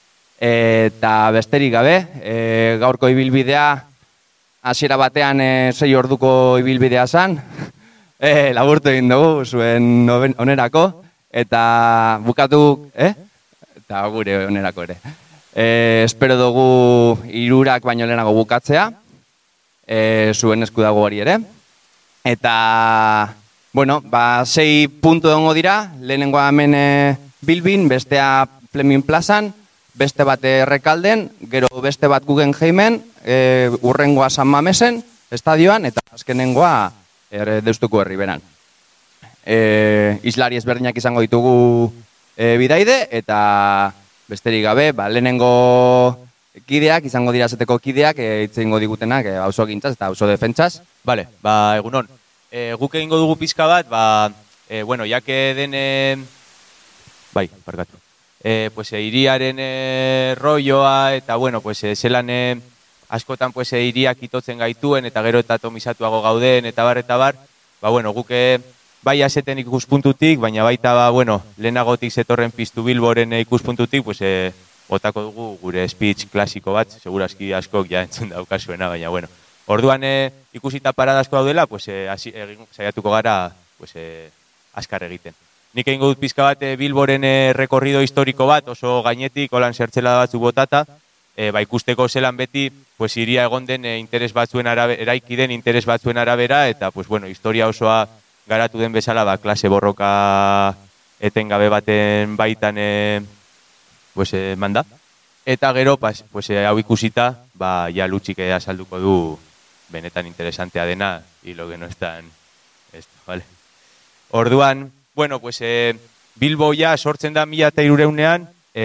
Eta besterik gabe, gaurko ibilbidea, hasiera batean 6 orduko ibilbidea zen, laburtu egin dugu zuen onerako, eta bukatu, eta gure onerako ere. Espero dugu 3 baino lehenago bukatzea, zuen esku dago hori ere. Eta, bueno, 6 puntu dongo dira, lehenengoa hemen Bilbin, bestea Fleming plazan, beste bat Errekalden, gero beste bat Guggenheimen, urrengoa San Mamesen, estadioan, eta azkenengoa Deustuko Herriberan. Islari ezberdinak izango ditugu bidaide, eta besterik gabe, lehenengo kideak, izango dira zeteko kideak, itzengo digutenak auzo gintzaz eta auzo defentsaz. Bale, egunon. Guk egingo dugu pizka bat, bueno, jake den... Bai, parkatu. Pues hiriaren rolloa eta bueno, pues zelan askotan pues hiriak itotzen gaituen eta gero eta atomizatuago gauden eta bar, bueno, guk bai aseten ikuspuntutik, baina baita bueno, lehenagotik zetorren Piztu Bilboren ikuspuntutik, pues botako dugu gure speech klasiko bat, segurazki askok ja entzun daukasuena, baina bueno. Orduan ikusita parada asko daudela, pues saiatuko gara pues azkar egiten. Nik egingo dut pizka bat Bilboren rekorrido historiko bat, oso gainetik, holan zertzela batzuk botata, ikusteko zelan beti, pues iria egon den interes batzuen arabera, eraiki den interes batzuen arabera, eta pues bueno, historia osoa garatu den bezala, klase borroka etengabe baten baitan pues manda. Eta gero, pues hau ikusita, ja Lutxik azalduko du benetan interesantea dena, y lo que no es tan esto, vale? Orduan, bueno, pues Bilbo ja sortzen da 1300ean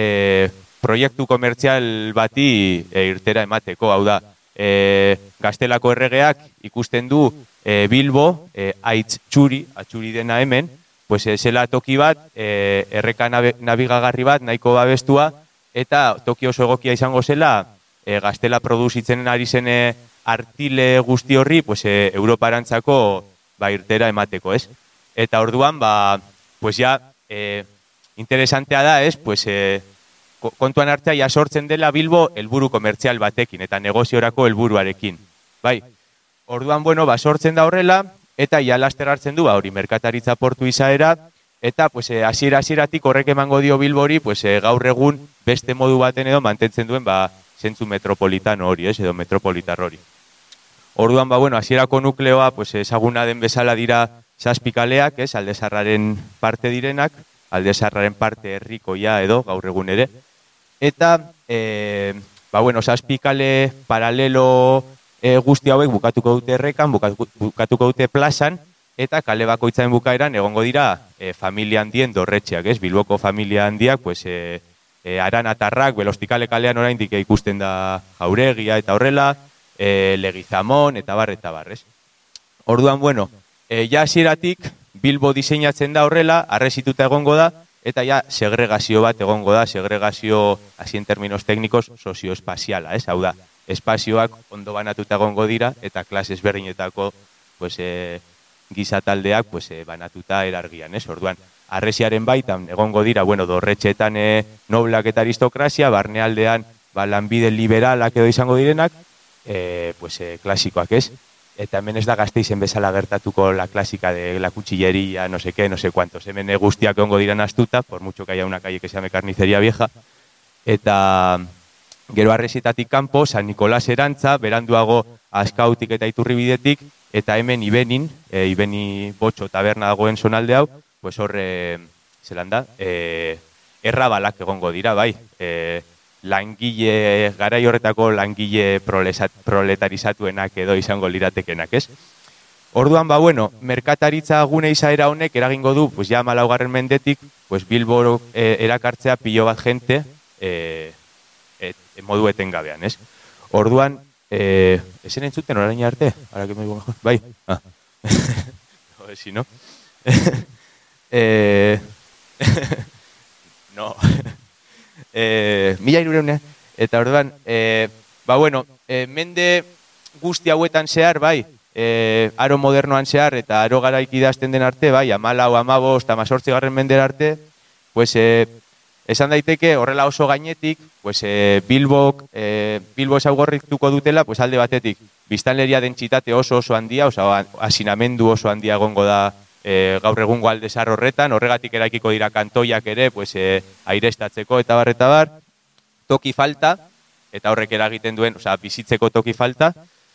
proiektu komertzial bati irtera emateko, hau da, Gaztelako erregeak ikusten du Bilbo, aitz atxuri dena hemen, pues zela toki bat, erreka nabigagarri bat, nahiko babestua, eta toki oso egokia izango zela, Gaztela produzitzen ari zen artile guzti horri, pues Europarantzako irtera emateko, ez? Eta orduan, pues ja, interesantea da, ez, pues, kontuan hartzea ja sortzen dela Bilbo helburu komertzial batekin, eta negoziorako helburuarekin. Bai, orduan, bueno, sortzen da horrela, eta ja laster hartzen du, hori merkataritza portu izaera, eta, pues, hasieratik horrek emango dio Bilbori, pues, gaur egun beste modu baten edo mantentzen duen, zentzu metropolitano hori, ez, edo metropolitar hori. Orduan, bueno, hasierako nukleoa, pues, ezaguna den bezala dira zazpikaleak, ez, Aldezarraren parte direnak, Aldezarraren parte herrikoia edo gaur egun ere. Eta, bueno, zazpikale paralelo guzti hauek bukatuko dute errekan, bukatuko dute plazan, eta kale bakoitzaren bukaeran egongo dira familia handien dorretxeak, ez, Bilboko familia handiak, pues, Aranatarrak, Belostikale kalean oraindik ikusten da Jauregia eta horrela, Legizamon, eta bar, ez? Orduan, bueno, ja hasieratik Bilbo diseinatzen da horrela, arresituta egongo da, eta ja segregazio bat egongo da, segregazio, hasi en terminos técnicos, sozioespaziala, ez? Hau da, espazioak ondo banatuta egongo dira, eta klase ezberdinetako pues, gizataldeak pues, banatuta erargian, ez? Orduan, arresiaren baitan egongo dira, bueno, dorretxetan noblak eta aristokrazia, barnealdean lanbide liberalak edo izango direnak, pues, klasikoak, ez? Eta hemen ez da Gasteizen bezala gertatuko la clásica de la cuchillería, no sé qué, no sé cuántos. Hemen guztiak egongo dira nahastuta, por mucho que haya una calle que se llame Carnicería Vieja. Eta gero arresietatik kanpo, San Nicolás erantza, beranduago Azkautik eta Iturribidetik, eta hemen Ibenin, Ibeni Botxo taberna dagoen zonalde hau, pues horre, zelan da, errabalak egongo dira, bai. Langile, garai horretako langile proletarizatuenak edo izango liratekenak, ez? Orduan, ba, bueno, merkataritza gune izaera honek eragingo du, pues ja 14. mendetik, pues Bilbo erakartzea pilo bat jente modu etengabean, ez? Orduan, esen entzuten orain arte? Ara que me digo mejor. Bai? Ah. No, si no. No. 1200, eta orduan, ba bueno, mende guzti hauetan zehar, bai, aro modernoan zehar, eta aro garaik idazten den arte, bai, 14, 15, 18. mender arte, pues, esan daiteke horrela oso gainetik, pues, Bilbo ezaugarrituko dutela, pues, alde batetik, biztanleria dentsitate oso handia, hasinamendu oso handia egongo da gaur egungo aldezar horretan, horregatik eraikiko dira kantoiak ere, pues, airestatzeko eta bar, toki falta, eta horrek eragiten duen, bizitzeko toki falta,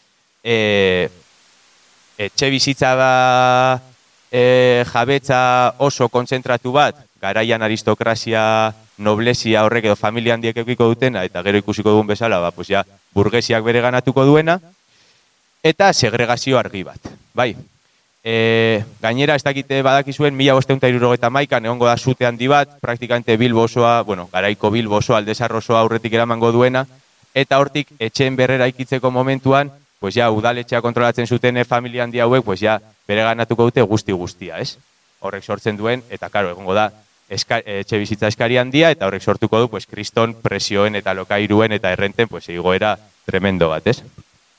etxe bizitza da jabetza oso kontzentratu bat, garaian aristokrazia, noblesia horrek edo familia handiek eukiko dutena, eta gero ikusiko dugun bezala, ba, pues, ja, burgesiak bere ganatuko duena, eta segregazio argi bat, bai. Gainera, ez dakite badakizuen, 1571an egongo da zute handi bat, praktikante Bilbo osoa, bueno, garaiko Bilbo osoa, aldezar osoa aurretik eramango duena, eta hortik etxeen berrera ikitzeko momentuan, pues ja, udaletxea kontrolatzen zuten familia handi hauek, pues ja, bere ganatuko dute guztia, ez? Horrek sortzen duen, eta karo, egongo da, etxe bizitza eskari handia, eta horrek sortuko du, pues, kriston presioen eta lokairuen eta errenten, pues, igoera tremendo bat, ez?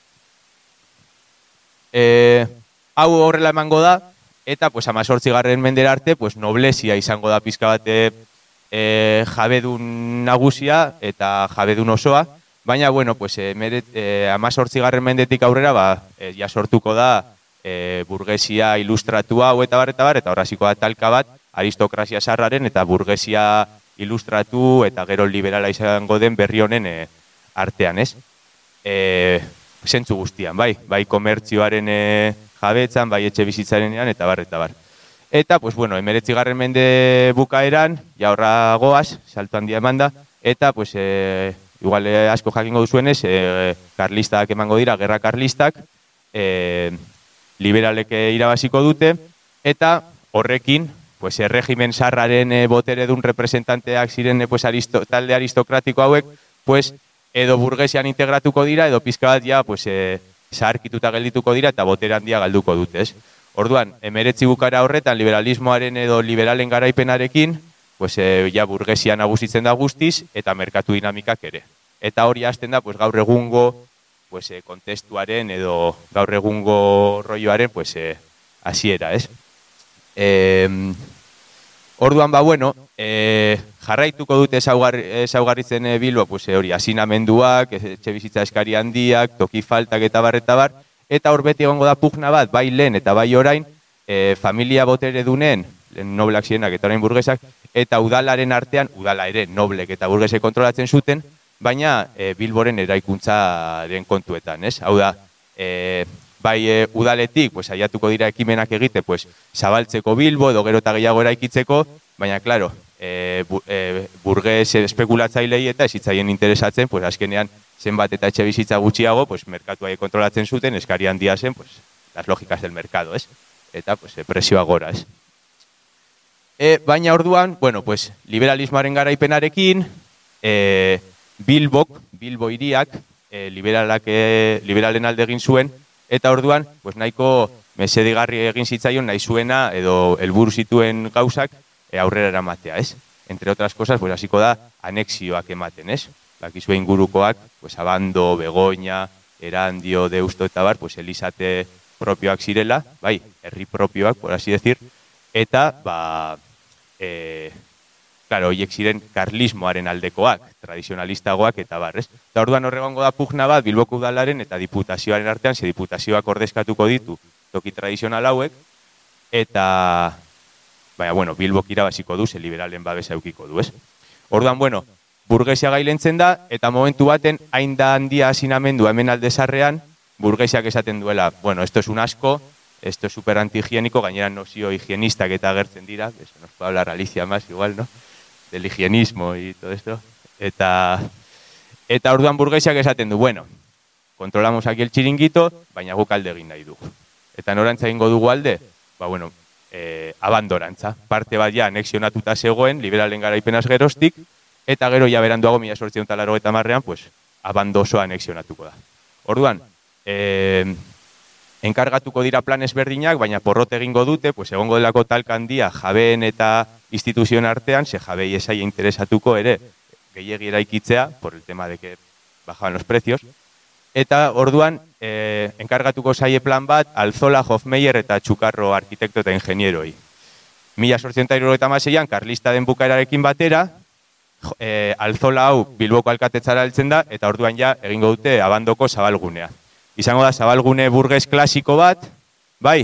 Hau horrela emango da, eta pues, 18. mendera arte, pues, noblesia izango da pizka bate jabedun nagusia eta jabedun osoa, baina, bueno, pues, 18. mendetik aurrera, ba, ja sortuko da burgesia ilustratua hau eta bar, eta horraziko da talka bat, aristokrazia sarraren eta burgesia ilustratu eta gero liberala izango den berri honen artean, ez? Zentzu guztian, bai komertzioaren jabetzan, bai etxe bizitzarenean, eta bar. Eta, pues, bueno, 19. mende bukaeran, ja horra goaz, salto handia emanda, eta, pues, igual asko jakingo duzuenez, karlistak emango dira, gerra karlistak, liberalek irabaziko dute, eta horrekin, pues, erregimen sarraren boteredun representanteak ziren, pues, talde aristokratiko hauek, pues, edo burgesian integratuko dira, edo pizka bat ja, pues, zaharkituta geldituko dira eta botere handia galduko dute, ez? Orduan, 19 bukara horretan liberalismoaren edo liberalen garaipenarekin, pues, ja burgesia nagusitzen da guztiz eta merkatu dinamikak ere. Eta hori hasten da, pues, gaur egungo, pues, kontestuaren edo gaur egungo rolloaren, pues, hasiera, ez? Orduan, ba, bueno, jarraituko dute ezaugarritzen Bilbo, pues, hori, hasinamenduak, etxe bizitza eskari handiak, toki faltak eta bar, eta hor beti egongo da pugna bat, bai lehen eta bai orain, familia botere dunen, noblak zirenak eta orain burgesak, eta udalaren artean, udala ere noblek eta burgesek kontrolatzen zuten, baina Bilboren eraikuntzaren kontuetan, ez? Hau da, bai udaletik, pues, saiatuko dira ekimenak egite, pues, zabaltzeko Bilbo edo gero eta gehiago eraikitzeko, baina, klaro, burges espekulatzailei eta ezitzaien interesatzen, pues, azkenean zenbat eta etxe bizitza gutxiago, pues, merkatuai kontrolatzen zuten, eskari handia zen, pues, las lógicas del mercado, ez? Eta, pues, presioa gora, ez? Baina orduan, bueno, pues, liberalismoaren garaipenarekin, Bilbo hiriak, liberalen alde egin zuen, eta orduan, pues nahiko mesedigarri egin zitzaion nahi zuena edo helburu zituen gauzak aurrera eramatea, ez? Entre otras cosas, pues hasiko da anexioak ematen, ez? Bakizue ingurukoak, pues Abando, Begoña, Erandio, Deusto eta bar, pues elizate propioak zirela, bai, herri propioak, por así decir, eta, claro, horiek ziren karlismoaren aldekoak, tradizionalistagoak eta bar, ez? Eta orduan horregongo da pugna bat, Bilboko udalaren eta diputazioaren artean, ze diputazioak ordezkatuko ditu toki tradizional hauek, eta, baina, bueno, Bilbok irabaziko du, ze liberalen babesa eukiko du, ez? Orduan, bueno, burgesia gailentzen da, eta momentu baten, hain da handia asinamendu hemen aldezarrean, burgesiak esaten duela, bueno, esto es un asco, esto es super antihigiénico, gainera nozio higienistak eta agertzen dira, eso nos puede hablar Alicia más igual, ¿no? Del higienismo y todo esto. Eta orduan burgesiak esaten du, bueno, kontrolamos aquí el chiringuito, baina guk alde egin nahi dugu. Eta norantza egingo dugu alde? Ba, bueno, abandorantza. Parte bat ja anexionatuta zegoen, liberalen garaipenaz geroztik, eta gero ja beranduago 1880ean, pues, Abando osoa anexionatuko da. Orduan, enkargatuko dira plan ezberdinak, baina porrot egingo dute, pues, egongo delako talka handia jabeen eta instituzioen artean, ze jabei esaia interesatuko ere gehiegi eraikitzea, por el tema de que bajaban los precios, eta orduan enkargatuko zaie plan bat Alzola, Hofmeier eta Txukarro arkitekto eta ingenieroi. 1876an karlista den bukaerarekin batera, Alzola hau Bilboko alkatetzara heltzen da, eta orduan ja egingo dute Abandoko zabalgunea. Izango da zabalgune burges klasiko bat, bai,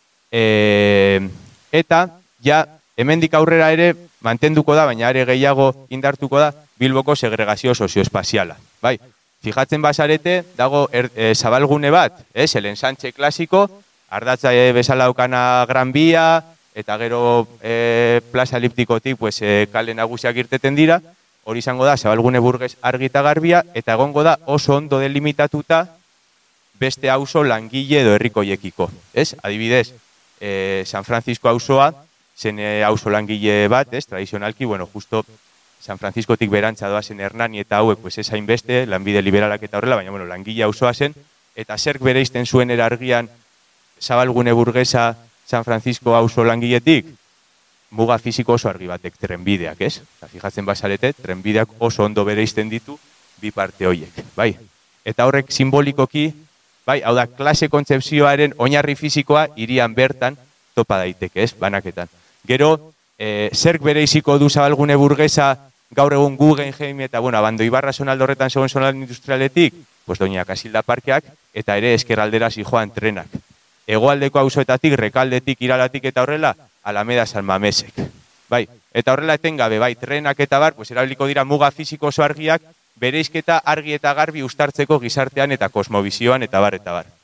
eta ja hemendik aurrera ere mantenduko da, baina ere gehiago indartuko da Bilboko segregazio sozioespaziala, bai. Fijatzen bazarete, dago zabalgune bat, el ensanche klasiko, ardatza bezala daukana Gran Bia, eta gero plaza eliptikotik kale nagusiak irteten dira, hori izango da zabalgune burges argi eta garbia, eta egongo da oso ondo delimitatuta beste auzo langile edo herrikoiekiko. Adibidez, San Francisco auzoa, zen auzo langile bat, tradizionalki, bueno, justo San Franciscotik berantza doazen Hernani eta hauek, ez hainbeste, lanbide liberalak eta horrela, baina, bueno, langile auzoa zen, eta zerk bereizten zuen erargian zabalgune burgesa San Francisco auzo langiletik, muga fisiko oso argi batek, trenbideak, ez? Fijatzen bazarete, trenbideak oso ondo bereizten ditu bi parte horiek, bai? Eta horrek simbolikoki, bai, hau da, klase kontzepzioaren oinarri fisikoa irian bertan topa daiteke, ez? Banaketan. Gero, zerk bereiziko du zabalgune burgesa gaur egun Guggenheim eta, bueno, Abando Ibarra zonalde horretan zegoen zonalde industrialetik, pues Doña Casilda parkeak, eta ere eskerraldera zijoan trenak. Hegoaldeko auzoetatik, Rekaldetik, Iralatik eta horrela, Alameda San Mamesek. Bai, eta horrela etengabe, bai, trenak eta bar, pues erabiliko dira muga fisiko oso argiak, bereizketa argi eta garbi uztartzeko gizartean eta kosmobizioan eta bar, eta bar.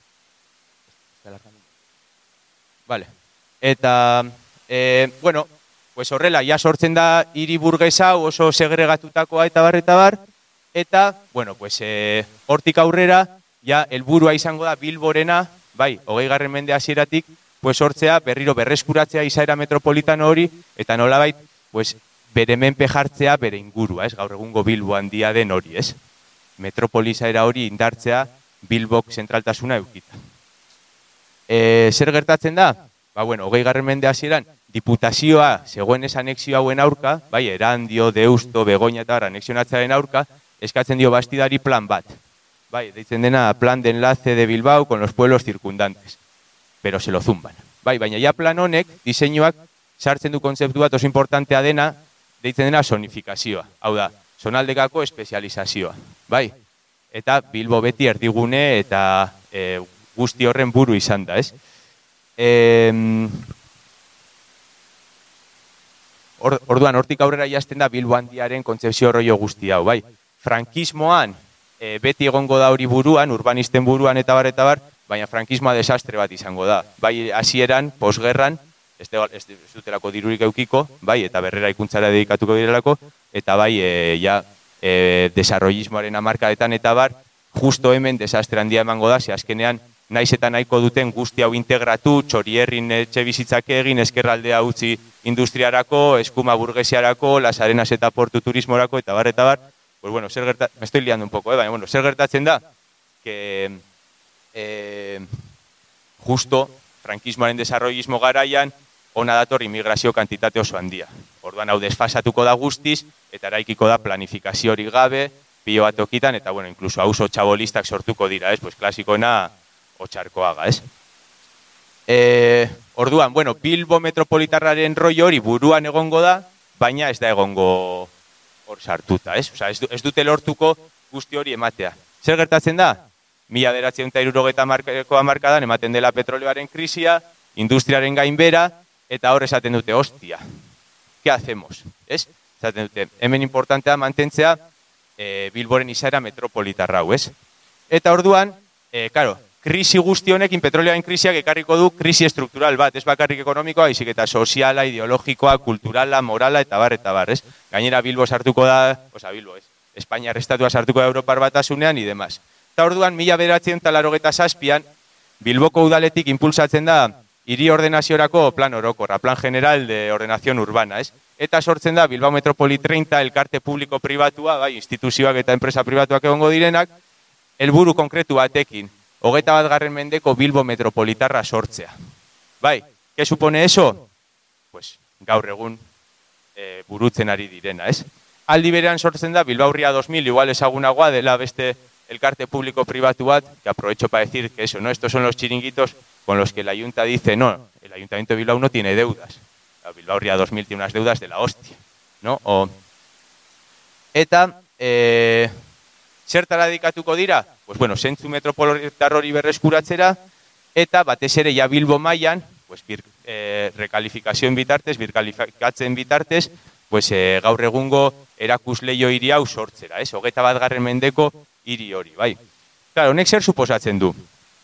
Vale. Eta, bueno, pues horrela, ja sortzen da hiri burgesa oso segregatutakoa eta bar, eta, bueno, pues hortik aurrera, ja, helburua izango da Bilborena, bai, 20. mende hasieratik, pues sortzea, berriro berreskuratzea izaera metropolitano hori, eta nolabait, pues, bere menpe jartzea bere ingurua, ez? Gaur egungo Bilbo handia den hori, ez? Metropolizaera hori indartzea Bilbok zentraltasuna eukita. Zer gertatzen da? Ba, bueno, 20. mende hasieran, diputazioa zegoen ez anexio hauen aurka, bai, Erandio, Deusto, Begoña eta anexionatzearen aurka, eskatzen dio Bastidari plan bat. Bai, deitzen dena plan de enlace de Bilbao con los pueblos circundantes. Pero se lo zumban. Bai, baina ja plan honek, diseinuak, sartzen du kontzeptu bat oso importantea dena, deitzen dena zonifikazioa. Hau da, zonaldekako espezializazioa. Bai, eta Bilbo beti erdigune eta guzti horren buru izan da, ez? Orduan, hortik aurrera jazten da Bilbo handiaren kontzepzio rollo guzti hau, bai. Frankismoan, beti egongo da hori buruan, urbanisten buruan eta bar, baina frankismoa desastre bat izango da. Bai, hasieran, posgerran, ez dutelako dirurik eukiko, bai, eta berrera ikuntzara dedikatuko direlako, eta bai, desarrollismoaren hamarkadetan eta bar, justo hemen desastre handia emango da, ze azkenean, naiz eta nahiko duten guzti hau integratu, txorierrin etxe bizitzak egin, eskerraldea utzi industriarako, eskuma burgesiarako, Las Arenas eta portu turismorako, eta bar, pues bueno, me estoy liando un poco, baina, bueno, zer gertatzen da, que justo frankismoaren desarrollismo garaian, ona dator immigrazio kantitate oso handia. Orduan hau desfasatuko da guztiz, eta eraikiko da planifikazio hori gabe, pilo bat okitan, eta bueno, incluso auzo txabolistak sortuko dira, pues klasikoena Otxarkoaga, Orduan, bueno, Bilbo metropolitarraren rollo hori buruan egongo da, baina ez da egongo hor sartuta, Osea, ez dute lortuko guzti hori ematea. Zer gertatzen da? 1970ko hamarkadan ematen dela petroleoaren krisia, industriaren gainbera, eta hor esaten dute, hostia, ¿qué hacemos? Esaten dute, hemen importantea mantentzea Bilboren izaera metropolitarra hau, Eta orduan, claro, krisi guzti honekin, petroleoaren krisiak ekarriko du krisi estruktural bat, ez bakarrik ekonomikoa, baizik eta soziala, ideologikoa, kulturala, morala, eta bar, Gainera Bilbo sartuko da, Espainiar estatua sartuko da Europar Batasunean, y demás. Eta orduan, 1987an, Bilboko udaletik impulsatzen da hiri ordenaziorako plan orokorra, plan general de ordenación urbana, Eta sortzen da Bilbao Metropoli 30 elkarte publiko pribatua, bai, instituzioak eta enpresa pribatuak egongo direnak, helburu konkretu batekin, 21. mendeko Bilbo metropolitarra sortzea. Bai, ¿qué supone eso? Pues gaur egun burutzen ari direna, Aldi berean sortzen da Bilbaurria 2000, igual ezagunagoa dela beste elkarte público privatu bat, que aprovecho para decir que eso, ¿no? Estos son los chiringuitos con los que la Junta dice, no, el Ayuntamiento de Bilbao no tiene deudas. La Bilbaurria 2000 tiene unas deudas de la hostia, ¿no? Eta, zertara dedikatuko dira? Pues bueno, zentzu metropolitar hori berreskuratzera, eta batez ere ja Bilbo mailan, pues rekalifikatzen bitartez, pues gaur egungo erakusleio hiri hau sortzera, 21. mendeko hiri hori, bai. Claro, honek zer suposatzen du?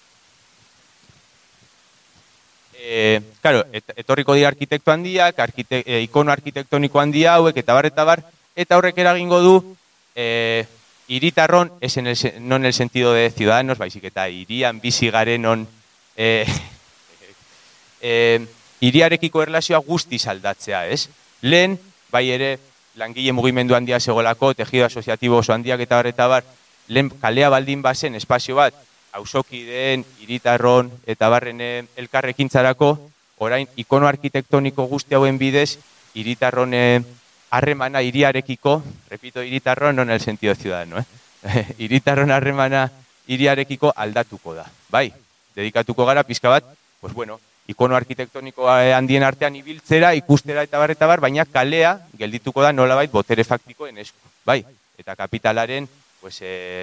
Claro, etorriko dira arkitekto handiak, ikono arkitektoniko handia hauek, eta bar, eta horrek eragingo du hiritarron, no en el sentido de ciudadanos, baizik eta hirian bizi garen hiriarekiko erlazioa guztiz aldatzea, Lehen, bai ere, langile mugimendu handia zegolako, tejido asoziatibo oso handiak eta bar, lehen kalea baldin bazen espazio bat, auzokideen, hiritarron eta barren elkarrekintzarako, orain ikono arkitektoniko guzti hauen bidez, hiritarron harremana hiriarekiko, repito, hiritarron no en el sentido ciudadano, hiritarron harremana hiriarekiko aldatuko da. Bai, dedikatuko gara pizka bat, pues bueno, ikono arkitektoniko handien artean ibiltzera, ikustera eta bar, baina kalea geldituko da nolabait botere faktikoen esku. Bai, eta kapitalaren, pues,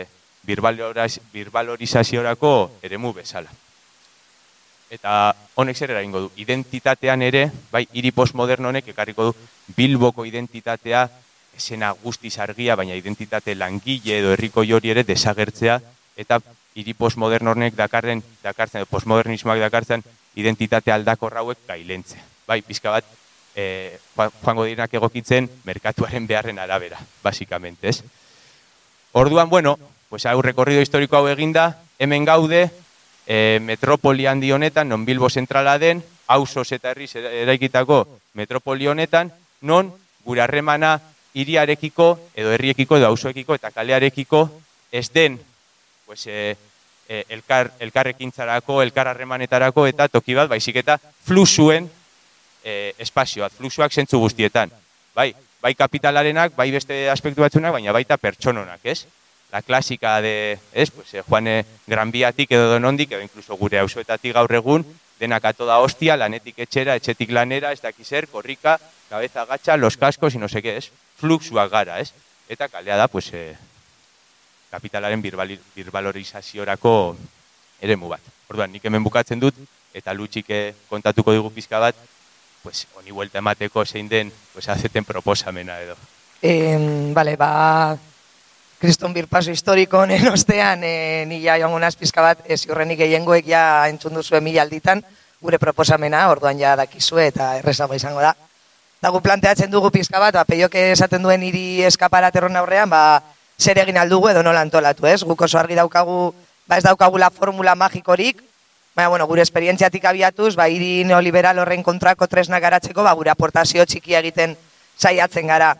birbalorizazioarako eremu bezala. Eta honek zer eragingo du, identitatean ere, bai, hiri postmoderno honek ekarriko du Bilboko identitatea, esena guztiz argia, baina identitate langile edo herriko jori ere desagertzea, eta hiri postmoderno honek dakartzen, postmodernismoak dakartzen, identitate aldakorra hauek gailentzea. Bai, pizka bat, joango direnak egokitzen merkatuaren beharren arabera, basikamente, Orduan, bueno, pues hau rekorrido historiko hau eginda, hemen gaude, metropoli handi honetan, non Bilbo zentrala den, auzoz eta herriz eraikitako metropoli honetan, non gure harremana hiriarekiko, edo herriekiko, edo auzoekiko eta kalearekiko, ez den, pues, elkarrekintzarako, elkar harremanetarako eta toki bat, baizik eta fluxuen espazioat, fluxuak zentzu guztietan. Bai kapitalarenak, bai beste aspektu batzunak, baina baita pertsononak, La clásica de, pues, Juan Gran Biatik edo Donondik, edo incluso gure auzoetatik gaur egun, denak ato da hostia, lanetik etxera, etxetik lanera, ez dakizer, korrika, cabeza agacha, los cascos, y no sé qué, fluxuak gara, Eta kalea da, pues, kapitalaren birbalorizazioarako eremu bat. Orduan, nik hemen bukatzen dut, eta Lutxik kontatuko digu pizka bat, pues, honi vuelta emateko zein den, pues, azeten proposamena edo. Vale, Kriston birpaso historiko honen ostean, nila joango naz pizka bat, ziurrenik gehiengoek ja entzun duzue 1000 alditan, gure proposamena, orduan ja dakizue eta errezago izango da. Eta gu planteatzen dugu pizka bat, Peioke esaten duen hiri eskaparaterron aurrean, zer egin aldugu edo nola antolatu, Guk oso argi daukagu, ez daukagula formula magikorik, baina, bueno, gure esperientziatik abiatuz, hiri neoliberal horren kontrako tresnak garatzeko, gure aportazio txiki egiten saiatzen gara.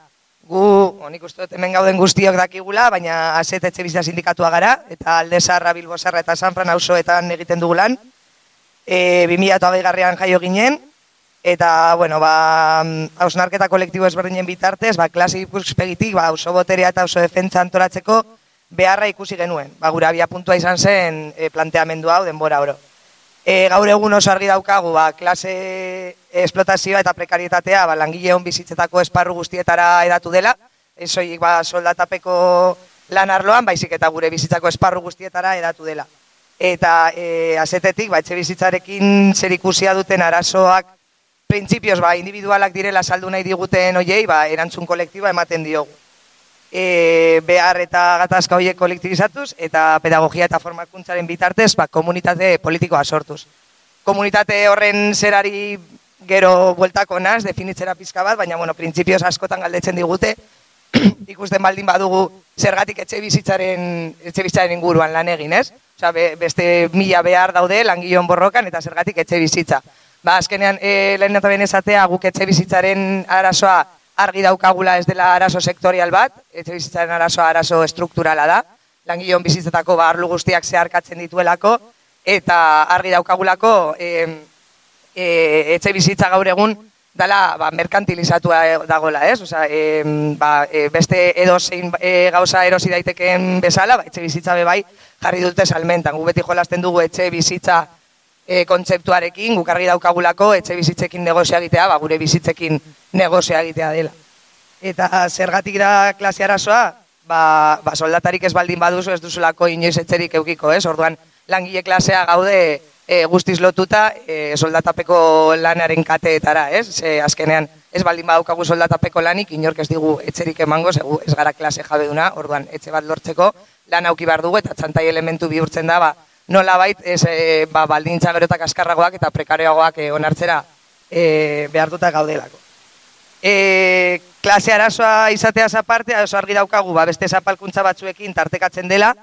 nik uste dut hemen gauden guztiok dakigula, baina Aset etxebizitza sindikatua gara, eta Aldezarra, Bilbozarra eta San Fran auzoetan egiten dugu lan. 2020 jaio ginen, eta, hausnarketa kolektibo ezberdinen bitartez, klase ikuspegitik, auzo boterea eta auzo defentsa antolatzeko beharra ikusi genuen. Gure abia puntua izan zen planteamendu hau denbora oro. Gaur egun oso argi daukagu, klase esplotazioa eta prekarietatea langileon bizitzetako esparru guztietara edatu dela, ez soilik soldatapeko lan arloan, baizik eta gure bizitzako esparru guztietara edatu dela. Eta Asetetik, etxe bizitzarekin zer ikusia duten arazoak, printzipioz individualak direla saldu nahi diguten hoiei, erantzun kolektiba ematen diogu. Behar eta gatazka horiek kolektibizatuz, eta pedagogia eta formakuntzaren bitartez, komunitate politikoa sortuz. Komunitate horren zerari gero bueltako naz, definitzera pizka bat, baina, printzipioz askotan galdetzen digute, ikusten baldin badugu zergatik etxe bizitzaren inguruan lan egin, ez? Osa, beste 1000 behar daude langileon borrokan eta zergatik etxe bizitza. Azkenean, lehen eta benezatea guk etxe bizitzaren arazoa argi daukagula ez dela arazo sektorial bat, etxe bizitzaren arazo estrukturala da, langileon bizitzetako arlo guztiak zeharkatzen dituelako, eta argi daukagulako etxe bizitza gaur egun dela merkantilizatua dagoela, ez? Osa, beste edozein gauza erosi daitekeen bezala, etxe bizitza bebai jarri dute salmentan. Gu beti jolasten dugu etxe bizitza kontzeptuarekin, guk argi daukagulako etxe bizitzekin negozioa egitea, gure bizitzekin negozioa egitea dela. Eta zergatik da klase arazoa, soldatarik ez baldin baduzu ez duzulako inoiz etxerik eukiko, ez? Orduan, langile klasea gaude guztiz lotuta soldatapeko lanaren kateetara, ez? Azkenean, ez baldin badaukagu soldatapeko lanik, inork ez digu etxerik emango, ez gara klase jabeduna, orduan, etxe bat lortzeko lan auki behar dugu, eta txantai elementu bihurtzen da, nola bait, baldintza gero eta kaskarragoak eta prekarioagoak onartzera behartuta gaudelako. Klase arazoa izateaz aparte, oso argi daukagu, beste zapalkuntza batzuekin tartekatzen dela,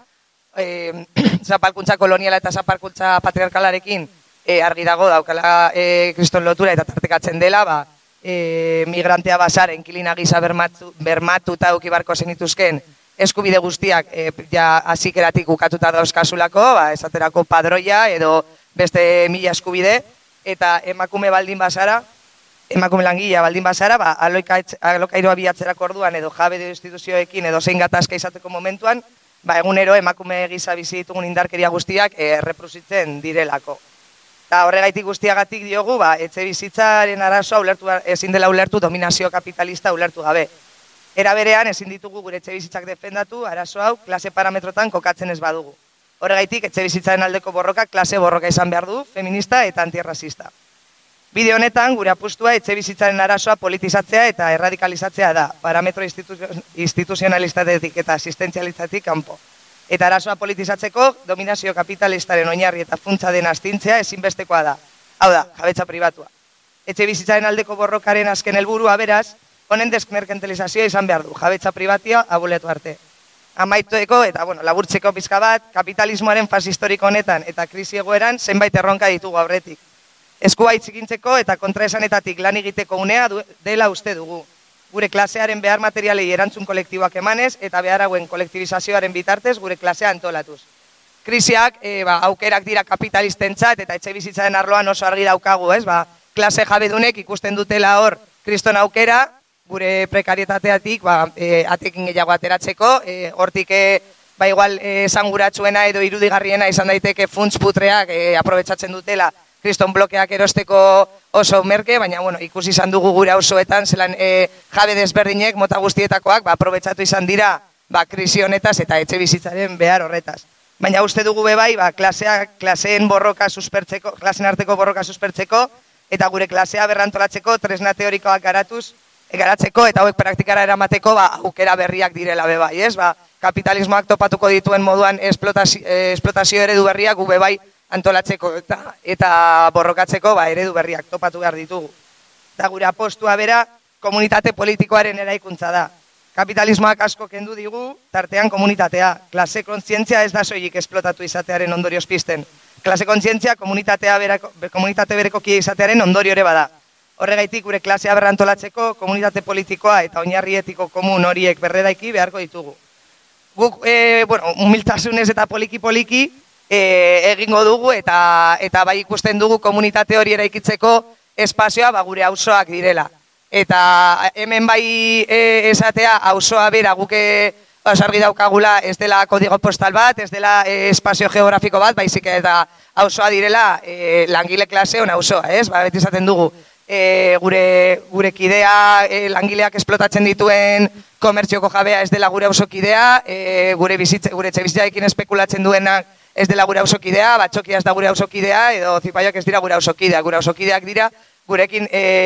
zapalkuntza koloniala eta zapalkuntza patriarkalarekin argi dago daukala kriston lotura eta tartekatzen dela, migrantea basar, enkilina gisa bermatuta eukibarko zenituzken eskubide guztiak azikeratik ukatuta dauzkasulako, esaterako padroia edo beste 1000 eskubide, eta emakume baldin bazara, emakume langilea baldin bazara, alokairoa bilatzerako orduan edo jabe de instituzioekin edo zein gatazka izateko momentuan, egunero emakume gisa bizi ditugun indarkeria guztiak erreproduzitzen direlako. Eta horregaitik guztiagatik diogu, etxe bizitzaren arazoa ezin dela ulertu dominazio kapitalista ulertu gabe. Era berean ezin ditugu gure etxe bizitzak defendatu, arazo hau klase parametrotan kokatzen ez badugu. Horregaitik etxe bizitzaren aldeko borroka klase borroka izan behar du, feminista eta antirrazista. Bide honetan, gure apustua etxe bizitzaren arazoa politizatzea eta erradikalizatzea da, parametro instituzionalistatetik eta asistentzializatik kanpo. Eta arazoa politizatzeko, dominazio kapitalistaren oinarri eta funtsa den astintzea ezinbestekoa da. Hau da, jabetza pribatua. Etxe bizitzaren aldeko borrokaren azken helburua beraz, honen desmerkantilizazioa izan behar du, jabetza pribatia abuletu arte. Amaitueko eta laburtzeko pizka bat, kapitalismoaren fase historiko honetan eta krisi egoeran zenbait erronka ditugu aurretik. Eskua itzikintzeko eta kontraesanetatik lan egiteko unea dela uste dugu. Gure klasearen behar materialei erantzun kolektiboak emanez eta behar hauen kolektibizazioaren bitartez gure klasea antolatuz. Krisiak aukerak dira kapitalistentzat eta etxe bizitzaren arloan oso argi daukagu, ez? Klase jabedunek ikusten dutela hor kriston aukera, gure prekarietateatik atekin gehiago ateratzeko, hortik igual esanguratsuena edo irudigarriena izan daiteke funts putreak aprobetsatzen dutela kriston blokeak erosteko oso merke, baina ikusi izan dugu gure auzoetan zelan jabe desberdinek mota guztietakoak aprobetsatu izan dira krisi honetaz eta etxe bizitzaren behar horretaz. Baina uste dugu bebai klaseen arteko borroka suspertzeko eta gure klasea berrantolatzeko tresna teorikoak garatzeko eta hauek praktikara eramateko aukera berriak direla bebai, ez? Kapitalismoak topatuko dituen moduan esplotazio eredu berriak gu bebai antolatzeko eta borrokatzeko eredu berriak topatu behar ditugu. Eta gure apostua bera komunitate politikoaren eraikuntza da. Kapitalismoak asko kendu digu, tartean komunitatea. Klase kontzientzia ez da soilik esplotatu izatearen ondorioz pizten. Klase kontzientzia komunitate bereko kie izatearen ondorio ere bada. Horregaitik gure klasea berrantolatzeko komunitate politikoa eta oinarri etiko komun horiek berreraiki beharko ditugu. Guk, humiltasunez eta poliki-poliki egingo dugu eta bai ikusten dugu komunitate hori eraikitzeko espazioa gure auzoak direla. Eta hemen bai esatea auzoa bera guke argi daukagula ez dela kodigo postal bat, ez dela espazio geografiko bat, baizik eta auzoa direla langile klaseon auzoa, ez? Beti esaten dugu gure kidea langileak esplotatzen dituen komertzioko jabea ez dela gure auzokidea, gure etxebizitzarekin espekulatzen duenak ez dela gure auzokidea, batxokia ez da gure auzokidea, edo zipaiak ez dira gure auzokideak. Gure auzokideak dira gurekin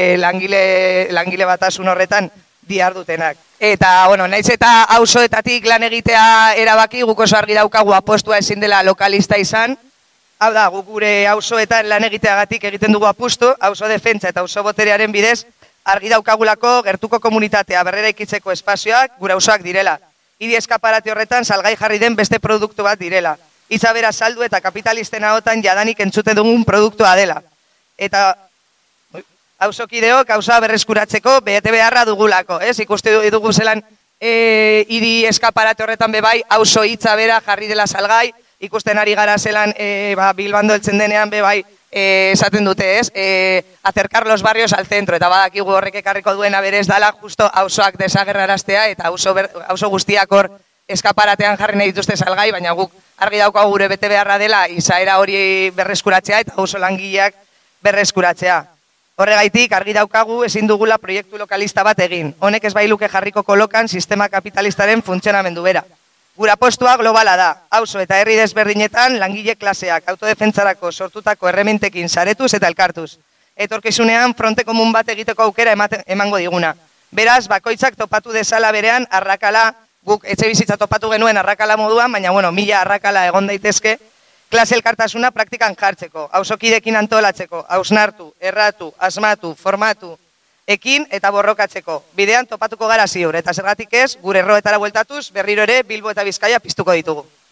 langile batasun horretan dihardutenak. Eta, naiz eta auzoetatik lan egitea erabaki, guk oso argi daukagu apostua ezin dela lokalista izan. Hau da, guk gure auzoetan lan egiteagatik egiten dugu apustu, auzo defentsa eta auzo boterearen bidez, argi daukagulako gertuko komunitatea berreraikitzeko espazioak gure auzoak direla. Hiri eskaparate horretan salgai jarri den beste produktu bat direla. Hitza bera saldu eta kapitalisten ahotan jadanik entzute dugun produktua dela. Eta auzokideok auzoa berreskuratzeko bete beharra dugulako, ez? Ikuste dugu zelan hiri eskaparate horretan bebai auzo hitza bera jarri dela salgai, ikusten ari gara zelan Bilbando heltzen denean bebai esaten dute, ez? Acercar los barrios al centro, eta badakigu horrek ekarriko duena berez dala justo auzoak desagerraraztea eta auzo guztiak hor eskaparatean jarri nahi dituzte salgai, baina guk argi daukagu gure bete beharra dela izaera hori berreskuratzea eta auzo langileak berreskuratzea. Horregaitik argi daukagu ezin dugula proiektu lokalista bat egin. Honek ez bailuke jarriko kolokan sistema kapitalistaren funtzionamendu bera. Gura postua globala da, auzo eta herri desberdinetan langile klaseak autodefentzarako sortutako errementekin saretuz eta elkartuz. Etorkizunean fronte komun bat egiteko aukera emango diguna. Beraz, bakoitzak topatu dezala berean arrakala, guk etxe bizitza topatu genuen arrakala moduan, baina mila arrakala egon daitezke, klase elkartasuna praktikan jartzeko, auzokidekin antolatzeko, hausnartu, erratu, asmatu, formatu, ekin eta borrokatzeko. Bidean topatuko gara ziur, eta zergatik ez, gure erroetara bueltatuz, berriro ere Bilbo eta Bizkaia piztuko ditugu.